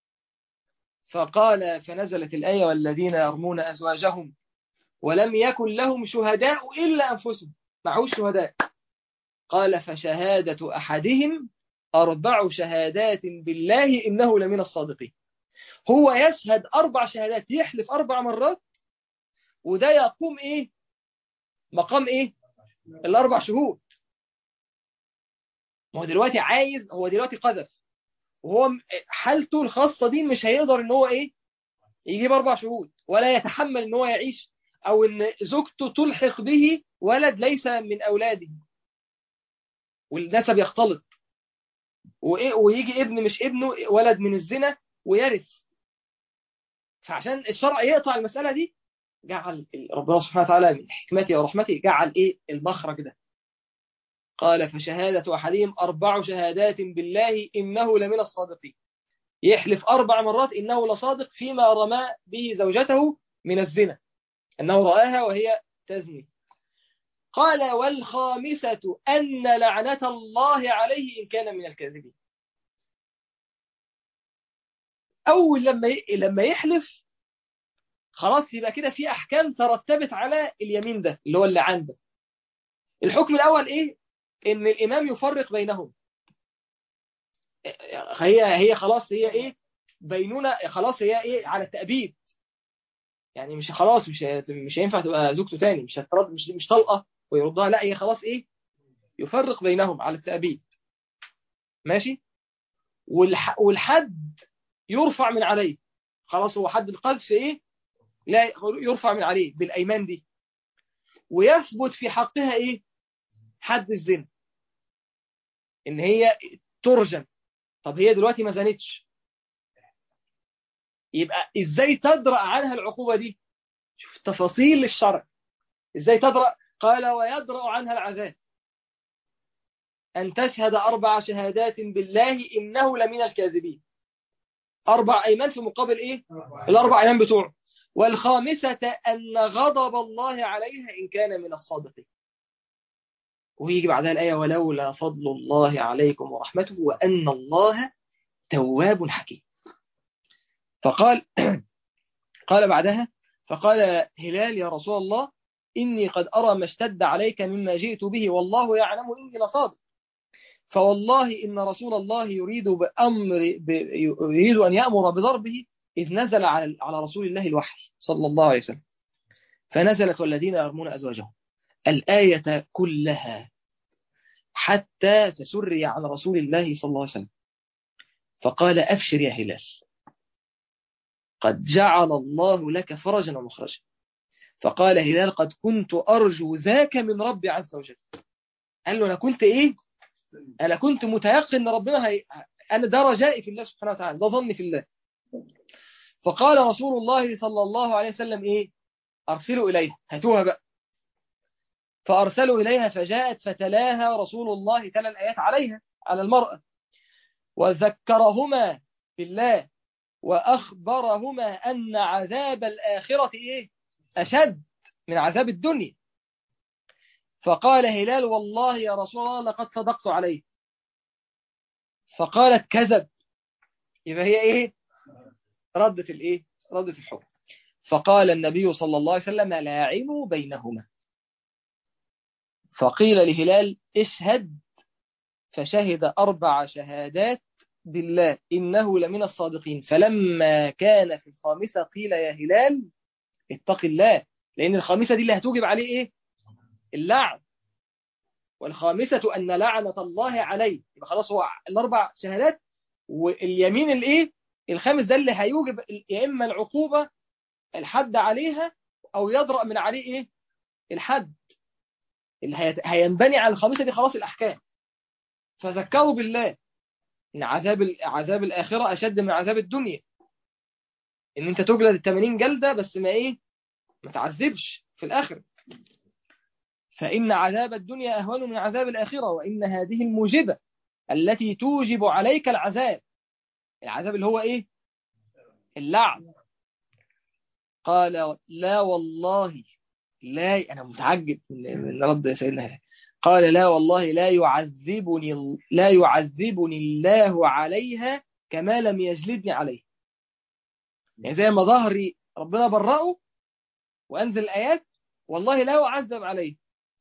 فقال فنزلت الآية والذين يرمون أزواجهم ولم يكن لهم شهداء إلا أنفسهم، معهوش شهداء. قال فشهادة أحدهم 4 شهادات بالله إنه لمن الصادقين. هو يشهد 4 شهادات، يحلف 4 مرات، وده يقوم إيه؟ مقام إيه؟ 4 شهود. ما هو دلوقتي هو دلوقتي قذف، وهو حالته الخاصة دي مش هيقدر إن هو إيه؟ يجيب 4 شهود، ولا يتحمل إن هو يعيش، أو إن زوجته تلحق به ولد ليس من أولاده، والنسب يختلط، ويجي ابن مش ابنه، ولد من الزنا ويرث. فعشان الشرع يقطع المسألة دي، جعل ربنا سبحانه وتعالى من حكمته ورحمته جعل إيه؟ المخرج ده. قال فشهادة أحدهم 4 شهادات بالله إنه لمن الصادقين. يحلف 4 مرات إنه لصادق فيما رمى به زوجته من الزنا، أنه رآها وهي تزني. قال والخامسة أن لعنة الله عليه إن كان من الكاذبين. أول لما يحلف خلاص يبقى كده في أحكام ترتبت على اليمين ده اللي هو اللي عنده. الحكم الأول إيه؟ إن الإمام يفرق بينهم. هي خلاص هي إيه؟ بينونة خلاص هي إيه؟ على التأبيد. يعني مش خلاص مش هينفع تبقى زوجته تاني، مش هترد، مش طلقة ويردها، لا هي خلاص إيه؟ يفرق بينهم على التأبيد. ماشي؟ والحد يرفع من عليه. خلاص هو حد القذف إيه؟ لا يرفع من عليه بالأيمان دي. ويثبت في حقها إيه؟ حد الزنا، إن هي ترجم. طب هي دلوقتي ما زنتش، يبقى إزاي تدرأ عنها العقوبة دي؟ شوف تفاصيل الشرع إزاي تدرأ. قال ويدرأ عنها العذاب أن تشهد 4 شهادات بالله إنه لمن الكاذبين. 4 أيمان في مقابل إيه؟ 4 أيمان بتوعه. والخامسة أن غضب الله عليها إن كان من الصادقين. ويجي بعدها الآية ولولا فضل الله عليكم ورحمته وأن الله تواب حكيم. فقال قال بعدها فقال هلال يا رسول الله إني قد أرى ما اشتد عليك مما جئت به والله يعلم إني لصادق. فوالله إن رسول الله يريد أن يأمر بضربه إذ نزل على رسول الله الوحي صلى الله عليه وسلم. فنزلت والذين يرمون أزواجهم الآية كلها حتى تسري عن رسول الله صلى الله عليه وسلم. فقال أبشر يا هلال قد جعل الله لك فرجا ومخرجا. فقال هلال قد كنت أرجو ذاك من ربي عز وجل. قال له أنا كنت متيقن أن ربنا أنا ده رجائي في الله سبحانه وتعالى، ده ظني في الله. فقال رسول الله صلى الله عليه وسلم أرسلوا إليها، هاتوها بقى. فأرسلوا إليها فجاءت فتلاها رسول الله تلا الآيات عليها على المرأة وذكرهما بالله وأخبرهما أن عذاب الآخرة أشد من عذاب الدنيا. فقال هلال والله يا رسول الله لقد صدقت عليه. فقالت كذب. يبقى هي ردت ردت الحكم. فقال النبي صلى الله عليه وسلم لاعنوا بينهما. فقيل لهلال اشهد. فشهد 4 شهادات بالله إنه لمن الصادقين. فلما كان في الخامسة قيل يا هلال اتق الله، لأن الخامسة دي اللي هتوجب عليه اللعن. والخامسة أن لعنة الله عليه. يبقى خلاص هو 4 شهادات واليمين الخامس ده اللي هيوجب يا إما العقوبة الحد عليها أو يدرأ من عليه الحد اللي هينبني على الخامسة دي خلاص الأحكام. فذكروا بالله إن عذاب الآخرة أشد من عذاب الدنيا، إن أنت تجلد 80 جلدة بس ما تعذبش في الآخرة. فإن عذاب الدنيا أهون من عذاب الآخرة وإن هذه الموجبة التي توجب عليك العذاب اللي هو اللعن. قال لا والله لا، أنا متعجب من رد سيدنا هلال. قال لا والله لا يعذبني الله عليها كما لم يجلدني عليه. يعني زي ما ظهري ربنا برأه وأنزل الآيات والله لا أعذب عليه.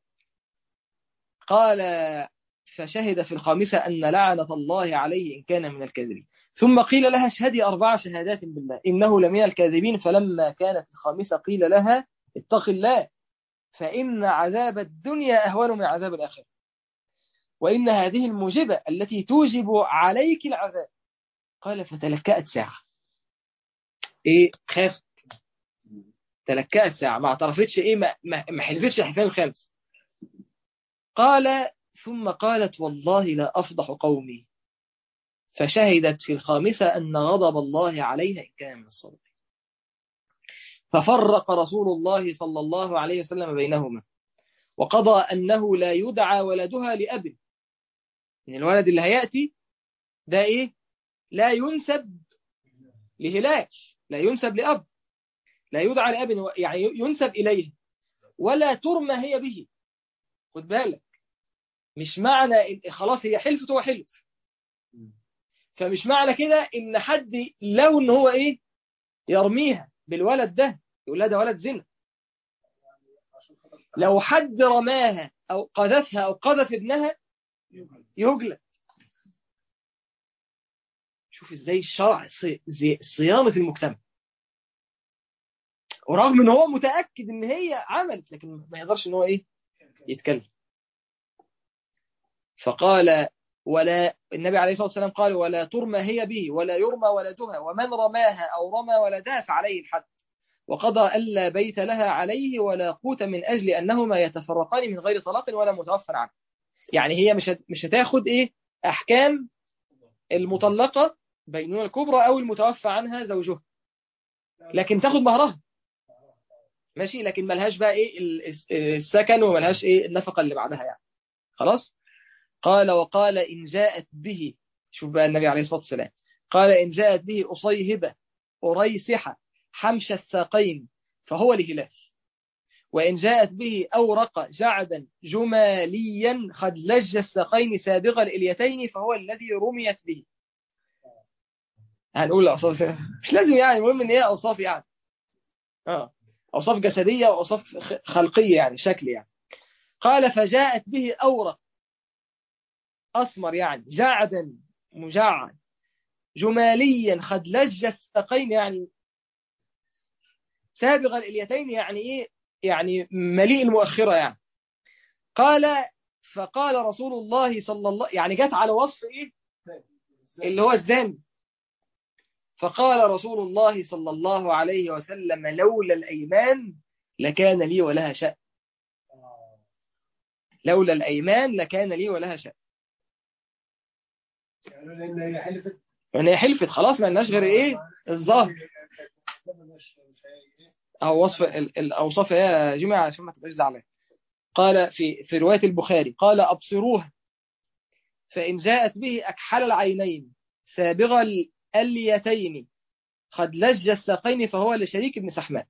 قال فشهد في الخامسة أن لعنة الله عليه إن كان من الكاذبين. ثم قيل لها اشهدي 4 شهادات بالله إنه لمن الكاذبين. فلما كانت الخامسة قيل لها اتق الله فإن عذاب الدنيا أهون من عذاب الآخرة وإن هذه الموجبة التي توجب عليك العذاب. قال فتلكأت ساعة. خافت، تلكأت ساعة، ما اعترفتش ما حلفتش الحلفان الخامس. قال ثم قالت والله لا أفضح قومي. فشهدت في الخامسة أن غضب الله عليها إن كان من الصادقين. ففرق رسول الله صلى الله عليه وسلم بينهما وقضى أنه لا يدعى ولدها لأب، إن الولد اللي هيأتي ده إيه؟ لا ينسب لهلال، لا ينسب لأب، لا يدعى لأب يعني ينسب إليه، ولا ترمى هي به. خد بالك، مش معنى خلاص هي حلفت هو حلف، فمش معنى كده إن حد لو إن هو إيه يرميها بالولد ده يقول لها ده ولد زنا. لو حد رماها أو قذفها أو قذف ابنها يجلد. شوف إزاي الشرع صيانة المجتمع، ورغم إن هو متأكد إن هي عملت، لكن ما يقدرش إن هو إيه يتكلم. فقال ولا النبي عليه الصلاة والسلام قال ولا ترمى هي به ولا يرمى ولدها، ومن رماها أو رمى ولدها فعليه الحد، وقضى ألا بيت لها عليه ولا قوت من أجل أنهما يتفرقان من غير طلاق ولا متوفر عنه. يعني هي مش هتاخد إيه أحكام المطلقة بينونة الكبرى أو المتوفى عنها زوجها، لكن تاخد مهرها ماشي، لكن ملهاش بقى إيه السكن، وملهاش إيه النفقة اللي بعدها يعني. خلاص. قال وقال إن جاءت به، شوف بقى النبي عليه الصلاة والسلام، قال إن جاءت به أصيهبة أريسحة حمش الساقين فهو لهلال، وإن جاءت به أورق جعدا جماليا خدلج الساقين سابغ الإليتين فهو الذي رميت به. هنقول أوصاف مش لازم يعني، المهم إن هي أوصاف يعني أوصاف جسدية وأوصاف خلقية يعني شكل يعني. قال فجاءت به أورق أسمر يعني جعدا مجعد جماليا خدلج الساقين يعني سابغ الإليتين يعني إيه يعني مليء المؤخرة يعني. قال فقال رسول الله صلى الله يعني جت على وصف إيه اللي هو الزاني. فقال رسول الله صلى الله عليه وسلم لولا الأيمان لكان لي ولها شأن، لولا الأيمان لكان لي ولها شأن. يعني لأن هي حلفت، يعني هي حلفت خلاص، ما لناش غير إيه الظاهر أو وصف الأوصاف يا جماعة عشان ما تبقاش زعلان. قال في رواية البخاري قال أبصروها فإن جاءت به أكحل العينين سابغ اليتين قد لج الساقين فهو لشريك بن سحمان.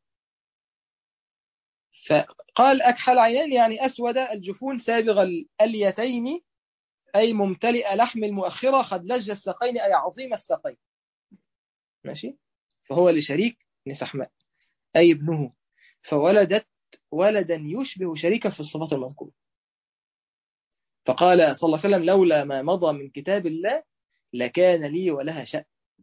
فقال أكحل العينين يعني أسود الجفون سابغ اليتين أي ممتلئ لحم المؤخرة قد لج الساقين أي عظيم الساقين ماشي، فهو لشريك بن سحمان أي ابنه، فولدت ولدا يشبه شريكا في الصفات المذكورة. فقال صلى الله عليه وسلم لولا ما مضى من كتاب الله لكان لي ولها شأن،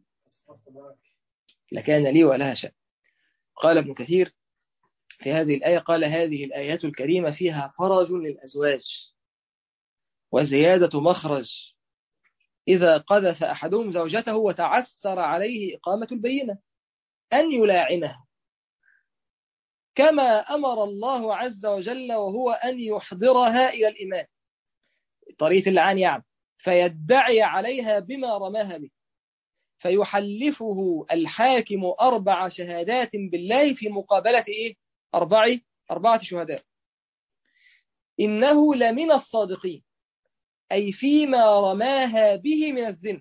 لكان لي ولها شأن. قال ابن كثير في هذه الآية قال هذه الآيات الكريمة فيها فرج للأزواج وزيادة مخرج إذا قذف أحدهم زوجته وتعسر عليه إقامة البينة أن يلاعنها، كما أمر الله عز وجل وهو أن يحضرها إلى الإمام طريقة اللعان يعني، فيدعي عليها بما رماها به، فيحلفه الحاكم 4 شهادات بالله في مقابلة إيه؟ 4 شهداء إنه لمن الصادقين أي فيما رماها به من الزنا،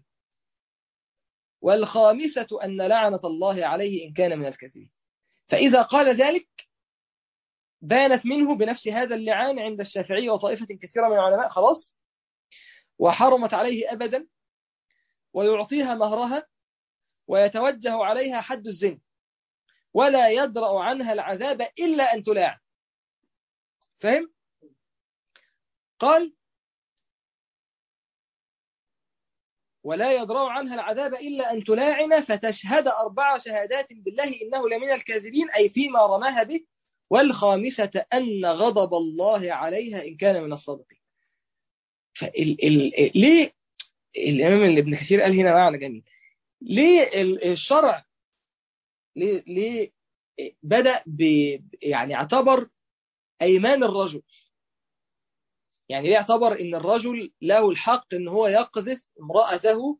والخامسة أن لعنة الله عليه إن كان من الكاذبين. فإذا قال ذلك بانت منه بنفس هذا اللعان عند الشافعي وطائفة كثيرة من العلماء خلاص، وحرمت عليه أبدا، ويعطيها مهرها ويتوجه عليها حد الزنا، ولا يدرأ عنها العذاب إلا أن تلاعن. فهم؟ قال ولا يدرأ عنها العذاب إلا أن تلاعن فتشهد 4 شهادات بالله إنه لمن الكاذبين أي فيما رماها به، والخامسة أن غضب الله عليها إن كان من الصادقين. ليه الإمام ابن كثير قال هنا معنى جميل؟ ليه الشرع ليه بدأ يعني اعتبر أيمان الرجل، يعني ليه اعتبر إن الرجل له الحق إن هو يقذف امرأته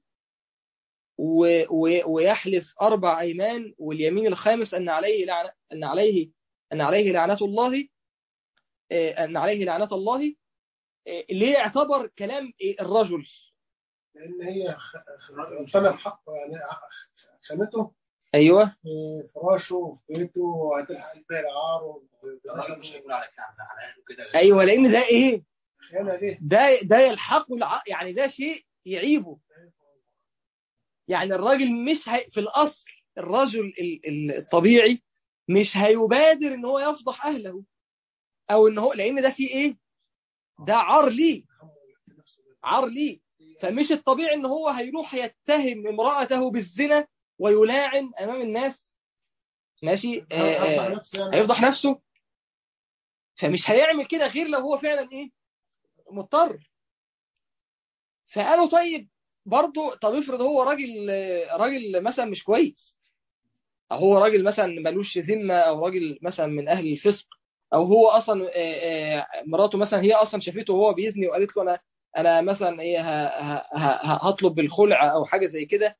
ويحلف 4 أيمان واليمين الخامس أن عليه لعنة الله أن عليه لعنة الله. ليه يعتبر كلام الرجل؟ لان هي طلب حقه يعني، خانته أيوه في فراشه في بيته، وهتلحق البيع العار الراجل مش هيقول على كده على اهله كده. أيوه، لأن ده إيه؟ خيانه ليه؟ ده يلحقه يعني ده شيء يعيبه. يعني الراجل مش في الأصل الرجل الطبيعي مش هيبادر ان هو يفضح اهله، او ان هو، لان ده فيه ايه؟ ده عار ليه، عار ليه. فمش الطبيعي ان هو هيروح يتهم امرأته بالزنا ويلاعن امام الناس، ماشي، هيفضح نفسه. فمش هيعمل كده غير لو هو فعلا ايه؟ مضطر. فقالوا طيب برضه، طب افرض هو راجل مثلا مش كويس، أو هو راجل مثلا ملوش ذمة، أو راجل مثلا من أهل الفسق، أو هو أصلا مراته مثلا هي أصلا شافته وهو بيزني وقالت له أنا مثلا إيه هطلب بالخلع أو حاجة زي كده.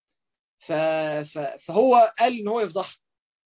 فهو قال إن هو يفضحها.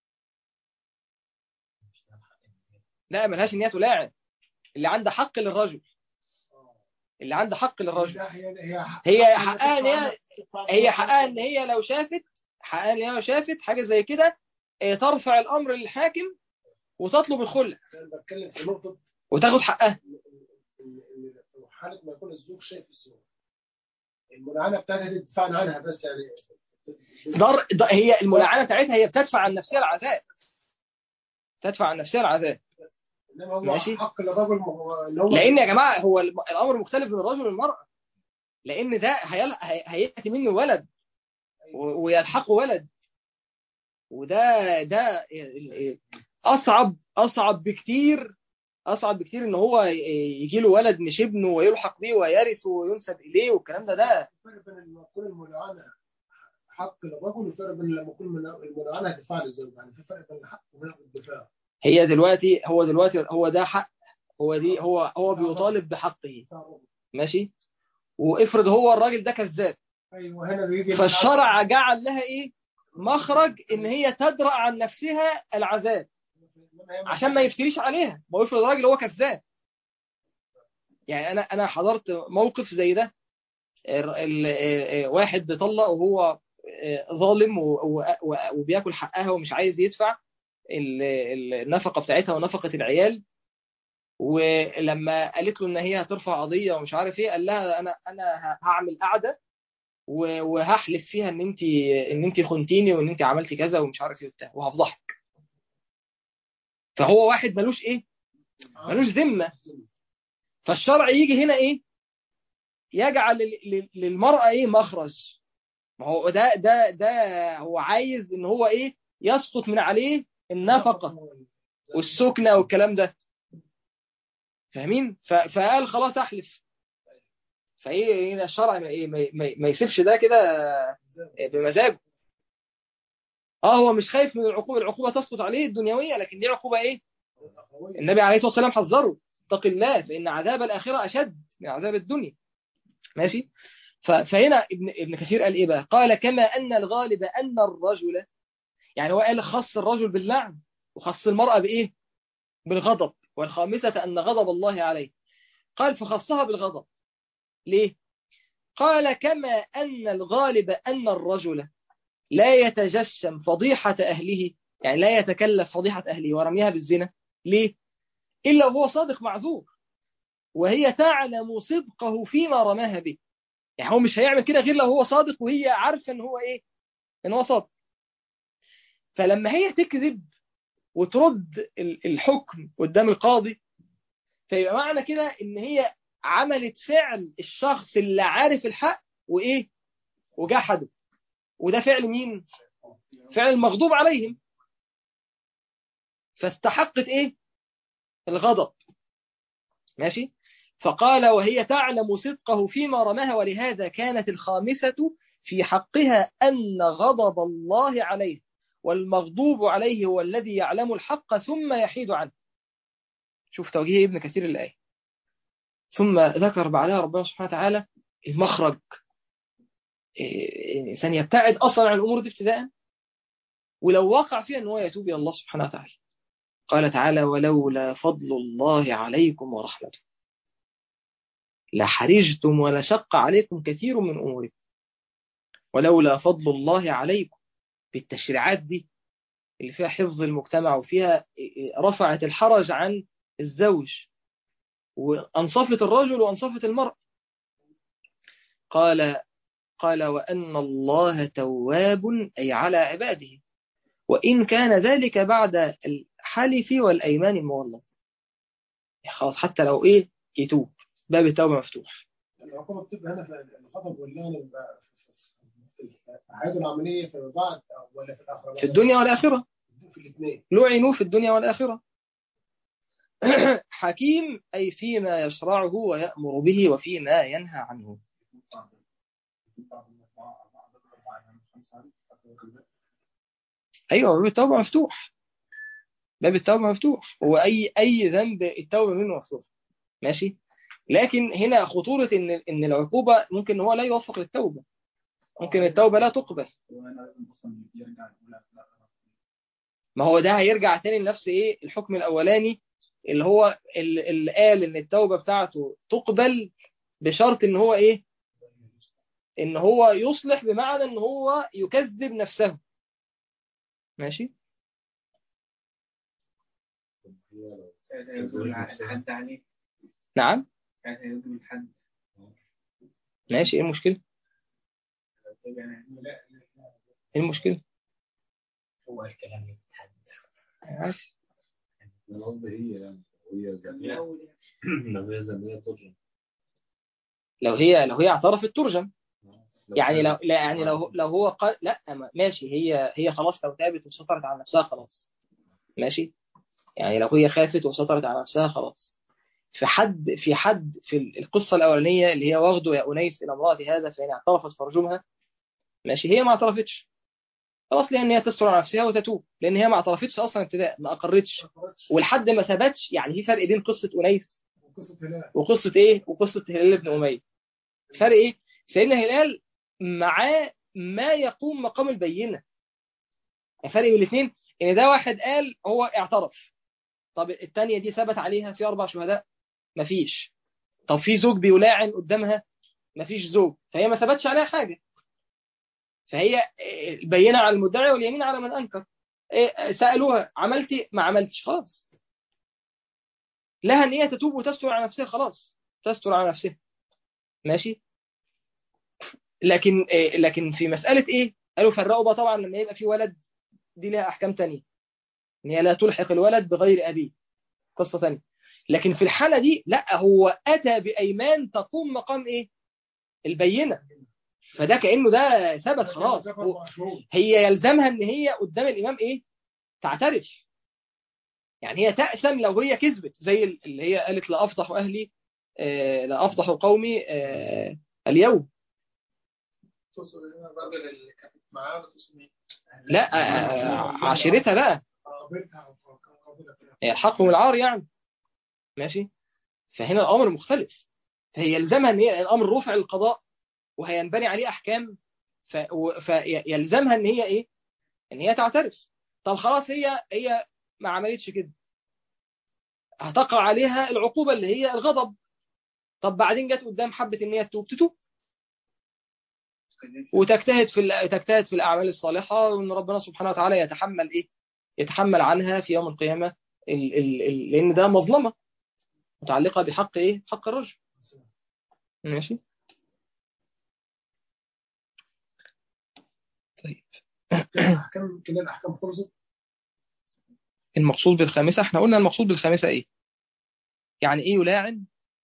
لا، ملهاش إن هي تلاعن. اللي عنده حق للرجل، اللي عنده حق للرجل، هي حقها إن هي لو شافت، حقها إن هي لو شافت حاجة زي كده ترفع الأمر للحاكم وتطلب الخلع بتكلم في نقطه وتاخد حقها. حاله ما يكون الزوج شايف الزوج، الملعنه بتاعتها دي دفعنا عنها بس يعني هي الملاعنه بتاعتها هي بتدفع عن نفسها العذاب، تدفع عن نفسها العذاب. انما هو ماشي، حق الرجل ان هو، لان يا جماعه هو الامر مختلف بين الرجل والمراه، لان ده هياتي منه ولد ويلحقه ولد، وده اصعب بكتير، اصعب بكتير ان هو يجي له ولد مش ابنه ويلحق بيه ويرثه وينسب اليه والكلام ده. الفرق بين لما تكون الملعنه حق للرجل، والفرق بين لما تكون الملعنه دفاع للزوج، يعني في فرق بين الحق وبين الدفاع. هي دلوقتي هو ده حق، هو بيطالب بحقه، ماشي. وافرض هو الراجل ده كذاب، ايوه هنا بيجي فالشرع جعل لها ايه؟ مخرج ان هي تدرأ عن نفسها العذاب عشان ما يفتريش عليها. ما هو افرض الراجل هو كذاب. يعني انا حضرت موقف زي ده، واحد طلق وهو ظالم وبياكل حقها ومش عايز يدفع النفقة بتاعتها ونفقة العيال. ولما قالت له ان هي هترفع قضية ومش عارف ايه، قال لها انا هعمل قعدة وهحلف فيها ان انت خنتيني وان انت عملتي كذا ومش عارف ايه وبتاع وهفضحك. فهو واحد ملوش ايه؟ ملوش ذمة. فالشرع يجي هنا ايه؟ يجعل للمرأة ايه؟ مخرج. ما هو ده هو عايز ان هو ايه؟ يسقط من عليه النفقة والسكنة والكلام ده، فاهمين؟ فقال خلاص احلف. فايه هنا الشرع ما يسيبش ده كده بمزاجه. هو مش خايف من العقوبة تسقط عليه الدنيوية، لكن دي عقوبة ايه؟ النبي عليه الصلاة والسلام حذره: اتق الله فإن عذاب الآخرة أشد من عذاب الدنيا. ماشي. فهنا ابن كثير قال ايه بقى؟ قال كما أن الغالب أن الرجل، يعني هو قال خص الرجل باللعن وخص المرأة بإيه؟ بالغضب. والخامسة أن غضب الله عليه. قال فخصها بالغضب. ليه؟ قال كما أن الغالب أن الرجل لا يتجشم فضيحة أهله، يعني لا يتكلف فضيحة أهله ورميها بالزنا. ليه؟ إلا وهو صادق معذور، وهي تعلم صدقه فيما رماها به. يعني هو مش هيعمل كده غير لو هو صادق وهي عارفة إن هو إيه؟ إن هو صادق. فلما هي تكذب وترد الحكم قدام القاضي، فيبقى معنى كده إن هي عملت فعل الشخص اللي عارف الحق وإيه؟ وجحده. وده فعل مين؟ فعل المغضوب عليهم. فاستحقت إيه؟ الغضب. ماشي. فقال وهي تعلم صدقه فيما رماها، ولهذا كانت الخامسة في حقها أن غضب الله عليه، والمغضوب عليه هو الذي يعلم الحق ثم يحيد عنه. شوف توجيه ابن كثير الآية. ثم ذكر بعدها ربنا سبحانه وتعالى المخرج. الإنسان يبتعد أصلا عن الأمور دي ابتداء، ولو وقع فيها أنه يتوب إلى الله سبحانه وتعالى. قال تعالى ولولا فضل الله عليكم ورحمته لحرجتم ولشق عليكم كثير من أموركم. ولولا فضل الله عليكم بالتشريعات دي اللي فيها حفظ المجتمع وفيها رفعت الحرج عن الزوج وأنصفت الرجل وأنصفت المرأة. قال وأن الله تواب أي على عباده وإن كان ذلك بعد الحلف والأيمان المغلظة. خلاص حتى لو يتوب باب التوبة مفتوح. العقوبة بتبقى هنا في الخطب واللعن في حياته العملية فيما بعد ولا في الآخرة؟ في الدنيا والآخرة، في الاثنين لعنوا في الدنيا والآخرة. حكيم أي فيما يشرعه ويأمر به وفيما ينهى عنه. أيوة باب التوبة مفتوح، باب التوبة مفتوح، هو أي ذنب التوبة منه مفتوح ماشي. لكن هنا خطورة إن العقوبة ممكن هو لا يوفق للتوبة، ممكن التوبة لا تقبل. ما هو ده هيرجع تاني لنفس الحكم الأولاني اللي هو اللي قال إن التوبة بتاعته تقبل بشرط إن هو إن هو يصلح، بمعنى إن هو يكذب نفسه ماشي. نعم ماشي، ايه المشكلة؟ ايه المشكلة؟ هو الكلام يتحدث عادي. أنا قصدي هي زانية لو هي زانية ترجم، لو هي اعترفت ترجم، يعني لو هو قال لا ماشي، هي خلاص لو تابت وسترت على نفسها خلاص ماشي. يعني لو هي خافت وسترت على نفسها خلاص. في القصة الأولانية اللي هي واخده يا أنيس إلى امرأة هذا فإن اعترفت فرجمها ماشي، هي ما اعترفتش خلاص، لأن هي تستر على نفسها وتتوب، لأن هي ما اعترفتش أصلا ابتداء، ما أقرتش ولحد ما ثبتش. يعني في فرق بين قصة أنيس وقصة هلال بن أمية. فرق سيدنا هلال معاه ما يقوم مقام البينة. الفرق بين الاثنين ان ده واحد قال هو اعترف، طب الثانيه دي ثبت عليها في 4 شهداء مفيش، طب في زوج بيلاعن قدامها مفيش زوج، فهي ما ثبتش عليها حاجه، فهي البينه على المدعي واليمين على من انكر. سالوها عملتي ما عملتش، خلاص لها ان هي تتوب وتستر على نفسها، خلاص تستر على نفسها ماشي. لكن في مساله قالوا فرقوا بقى طبعا لما يبقى في ولد، دي لها احكام تانية ان هي لا تلحق الولد بغير ابيه، قصه ثانيه. لكن في الحاله دي لا، هو اتى بايمان تقوم مقام البينه، فده كانه ده ثبت خلاص. هي يلزمها ان هي قدام الامام تعترف، يعني هي تأسم لو هي كذبت، زي اللي هي قالت لا افضح اهلي لا افضح قومي اليوم. الراجل اللي كانت معاه لا عشيرتها بقى حقهم العار يعني ماشي. فهنا الامر مختلف، فهي يلزمها ان هي الامر رفع للقضاء وهينبني عليه احكام، فيلزمها ان هي ان هي تعترف. طب خلاص هي ما عملتش كده، هتقع عليها العقوبه اللي هي الغضب. طب بعدين جت قدام حبه ان هي تتوب تجتهد في الاعمال الصالحه، وان ربنا سبحانه وتعالى يتحمل عنها في يوم القيامه لان ده مظلمه متعلقه بحق حق الرجل ماشي. طيب كل الأحكام خلصت. المقصود بالخامسة، احنا قلنا المقصود بالخامسة يعني يلاعن؟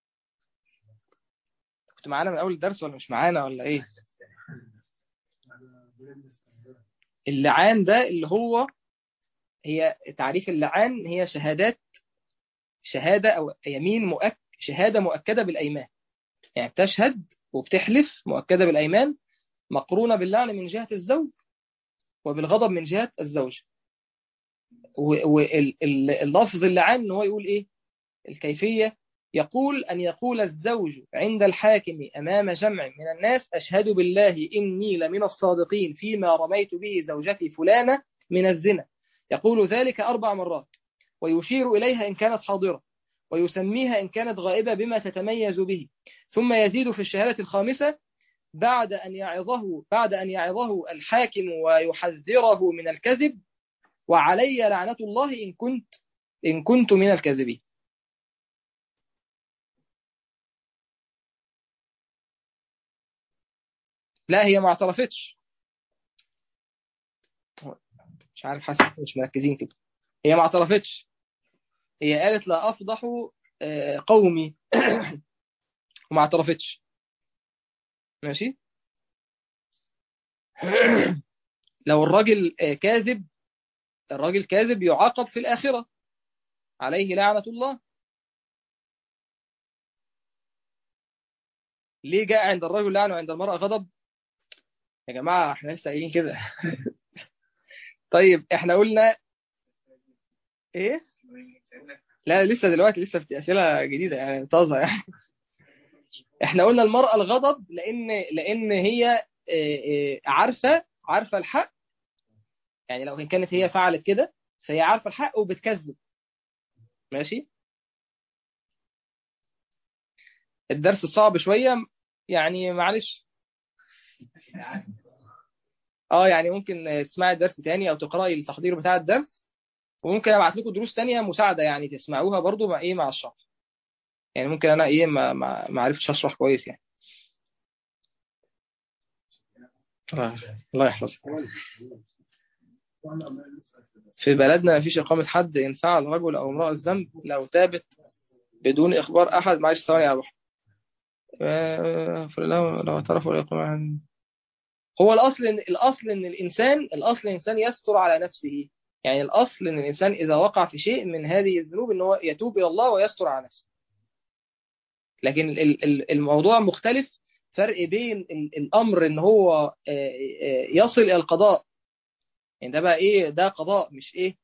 كنت معانا من أول الدرس ولا مش معانا ولا اللعان ده اللي هي تعريف اللعان هي شهادة أو يمين شهادة مؤكدة بالأيمان، يعني بتشهد وبتحلف مؤكدة بالأيمان مقرونة باللعن من جهة الزوج وبالغضب من جهة الزوج. واللفظ اللعان ان هو يقول الكيفية، يقول أن يقول الزوج عند الحاكم أمام جمع من الناس أشهد بالله إني لمن الصادقين فيما رميت به زوجتي فلانة من الزنا، يقول ذلك 4 مرات، ويشير إليها إن كانت حاضرة، ويسميها إن كانت غائبة بما تتميز به، ثم يزيد في الشهادة الخامسة بعد أن يعظه الحاكم ويحذره من الكذب: وعلي لعنة الله إن كنت من الكاذبين. لا، هي ما اعترفتش. مش عارف، حاسس مش مركزين كده. هي ما اعترفتش، هي قالت لا أفضح قومي وما اعترفتش. ماشي. لو الراجل كاذب، الراجل كاذب يعاقب في الآخرة، عليه لعنة الله. ليه جاء عند الرجل لعنة وعند المرأة غضب؟ يا جماعة احنا لسه قايلين كده. طيب احنا قلنا ايه؟ لا لسه دلوقتي، لسه في أسئلة جديدة يعني طازة يعني. احنا قلنا المرأة الغضب لأن هي عارفة الحق. يعني لو كانت هي فعلت كده فهي عارفة الحق وبتكذب. ماشي. الدرس صعب شوية يعني، معلش. يعني ممكن تسمعي الدرس تاني او تقرأي التحضير بتاع الدرس، وممكن ابعت لكم دروس تانية مساعدة يعني تسمعوها برضو مع الشرح. يعني ممكن انا ما عرفتش اشرح كويس يعني. الله الله يحفظك. في بلدنا مفيش إقامة حد إن فعل رجل أو امرأة الذنب لو تابت بدون إخبار أحد. معلش ثواني يا أبو أحمد. لو اعترفوا الإقامة. هو الأصل إن الإنسان يستر على نفسه. يعني الأصل إن الإنسان إذا وقع في شيء من هذه الذنوب إن هو يتوب إلى الله ويستر على نفسه. لكن الموضوع مختلف. فرق بين الأمر إن هو يصل إلى القضاء. يعني ده بقى إيه؟ ده قضاء، مش إيه،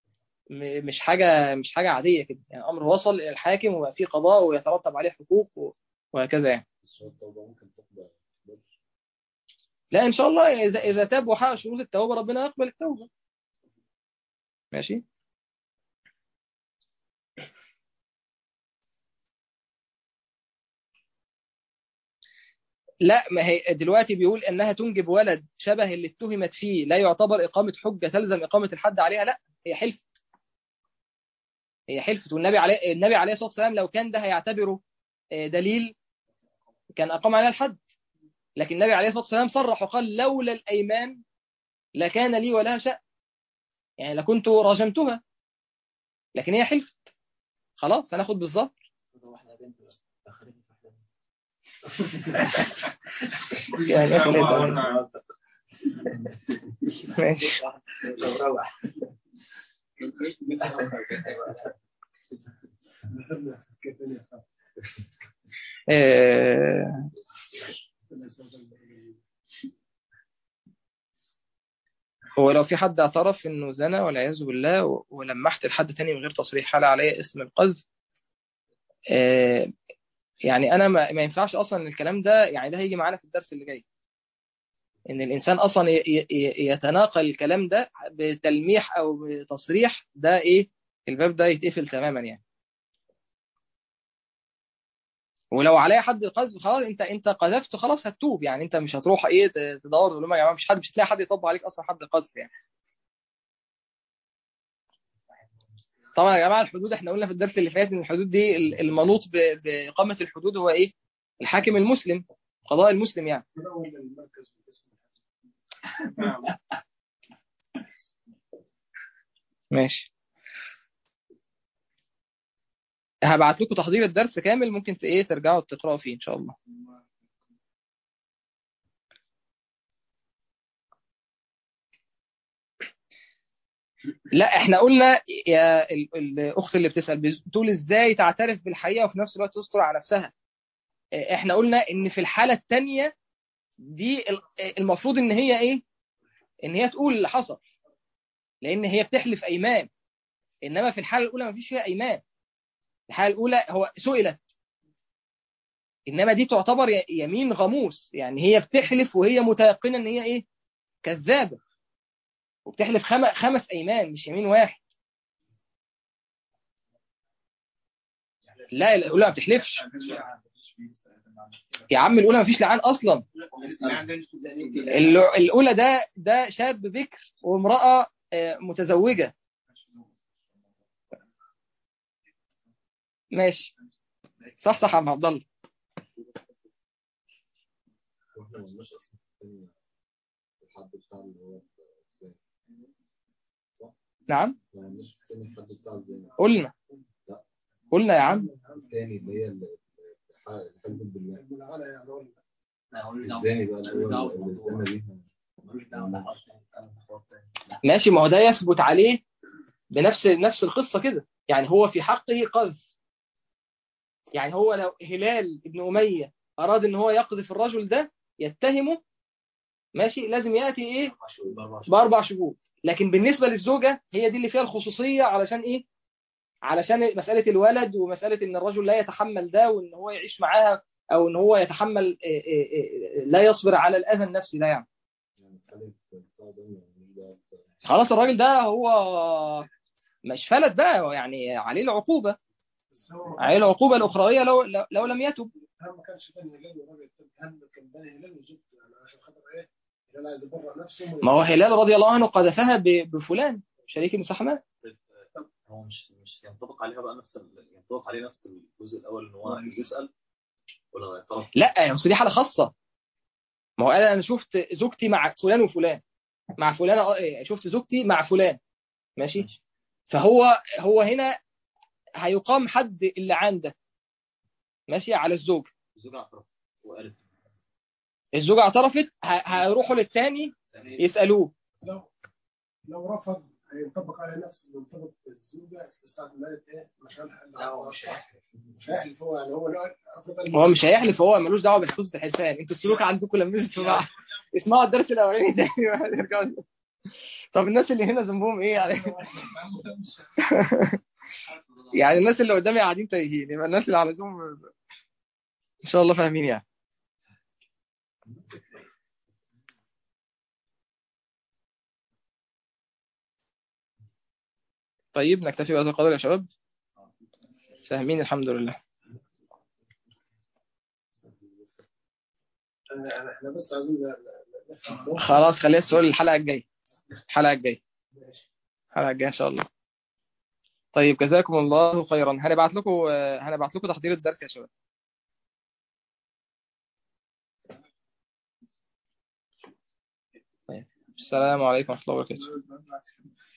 مش حاجة عادية كده. يعني أمر وصل إلى الحاكم وبقى فيه قضاء ويترتب عليه حقوق وهكذا يعني. بس هو التوبة ممكن تقبل. لا إن شاء الله إذا تاب وحقق شروط التوبة ربنا يقبل التوبة. ماشي. لا، ما هي دلوقتي بيقول انها تنجب ولد شبه اللي اتهمت فيه، لا يعتبر اقامه حجه تلزم اقامه الحد عليها. لا، هي حلفت النبي عليه الصلاه والسلام لو كان ده هيعتبره دليل كان اقام عليها الحد. لكن النبي عليه الصلاه والسلام صرح وقال لولا الايمان لكان لي ولها شأن. يعني لكنت رجمتها، لكن هي حلفت. خلاص هناخد بالظبط. يعني ماشي. هو لو في حد اعترف انه زنى والعياذ بالله ولمحت لحد تاني من غير تصريح، هل عليه اسم القذف؟ يعني انا ما ينفعش اصلا الكلام ده. يعني ده هيجي معانا في الدرس اللي جاي، ان الانسان اصلا يتناقل الكلام ده بتلميح او بتصريح. ده ايه؟ الباب ده يتقفل تماما يعني. ولو عليا حد القذف خلاص، انت قذفت خلاص هتتوب. يعني انت مش هتروح ايه تدور تقول لهم يا جماعه مش هتلاقي حد يطبق عليك اصلا حد القذف يعني. طبعا يا جماعه الحدود احنا قلنا في الدرس اللي فات ان الحدود دي المنوط باقامه الحدود هو ايه؟ الحاكم المسلم، قضاء المسلم يعني. ماشي. هبعت لكم تحضير الدرس كامل، ممكن ايه ترجعوا تقرأوا فيه ان شاء الله. لا احنا قلنا يا الاخت اللي بتسأل بتقول ازاي تعترف بالحقيقة وفي نفس الوقت تستر على نفسها. احنا قلنا ان في الحالة الثانية دي المفروض ان هي ايه؟ ان هي تقول اللي حصل، لان هي بتحلف ايمان. انما في الحالة الاولى ما فيش فيها ايمان. الحالة الاولى هو سئلت، انما دي تعتبر يمين غموس. يعني هي بتحلف وهي متيقنة ان هي ايه؟ كذابة. وبتحلف 5 ايمان مش يمين واحد. لا الأولى ما بتحلفش يا عم، الأولى ما فيش لعان أصلا. الأولى ده شاب بكر وامرأة متزوجة. ماشي، صح يا عبد الله. واحنا ما قلناش اصلا الثاني الحد بتاع اللي هو ازاي. نعم ما قلناش الثاني الحد بتاع ازاي. قلنا يا عم الثاني اللي هي اللي حفظ بالله. الملعنة يعني الثاني بقى اللي هو الزنا بيها. ماشي، ما هو ده يثبت عليه بنفس القصة كده. يعني هو في حقه قذف. يعني هو لو هلال ابن أمية أراد إن هو يقذف الرجل ده يتهمه، ماشي، لازم يأتي إيه ب4 شهود. لكن بالنسبة للزوجة هي دي اللي فيها الخصوصية. علشان إيه؟ علشان مسألة الولد، ومسألة إن الرجل لا يتحمل ده، وإن هو يعيش معاها، أو إن هو يتحمل لا يصبر على الأذى النفسي ده. يعني خلاص الراجل ده هو مش فلت بقى، يعني عليه العقوبة، عليه العقوبة الأخروية لو لم يتب. ما كانش بني هلال والراجل كان بني هلال وزوجته، يعني عشان خاطر ايه؟ هلال عايز يبرر نفسه. ما هو هلال رضي الله عنه قذفها بفلان شريك بن سحمان. هو مش ينطبق عليها بقى ينطبق عليه نفس الجزء الاول ان هو يسأل ولا يعترف؟ لا يا دي حالة خاصة. ما هو قال انا شفت زوجتي مع فلان وفلان، مع فلان، شفت زوجتي مع فلان، ماشي. فهو هنا هيقام حد اللعان ده، ماشي، على الزوج. الزوجة اعترفت وقالت. الزوجة اعترفت، هيروحوا للتاني يسألوه. لو رفض هينطبق عليه نفس اللي ينطبق الزوجة ساعة ما قالت ايه؟ مش هيحلف هو، يعني هو مش هيحلف، هو ملوش دعوه بحدوث الحلفان. انتوا السلوك عندكم لمست في بعض. اسمعوا الدرس الاولاني تاني وهنرجعوا. طب الناس اللي هنا ذنبهم ايه يعني؟ يعني الناس اللي قدامي قاعدين تايهين، يبقى الناس اللي على زوم ان شاء الله فاهمين يعني. طيب نكتفي بهذا القدر يا شباب. فاهمين الحمد لله. احنا بس عايزين خلاص خليها السؤال الحلقه الجايه. الحلقه الجايه ان شاء الله. طيب جزاكم الله خيرا. هنبعت لكم تحضير الدرس يا شباب. طيب السلام عليكم ورحمه الله وبركاته.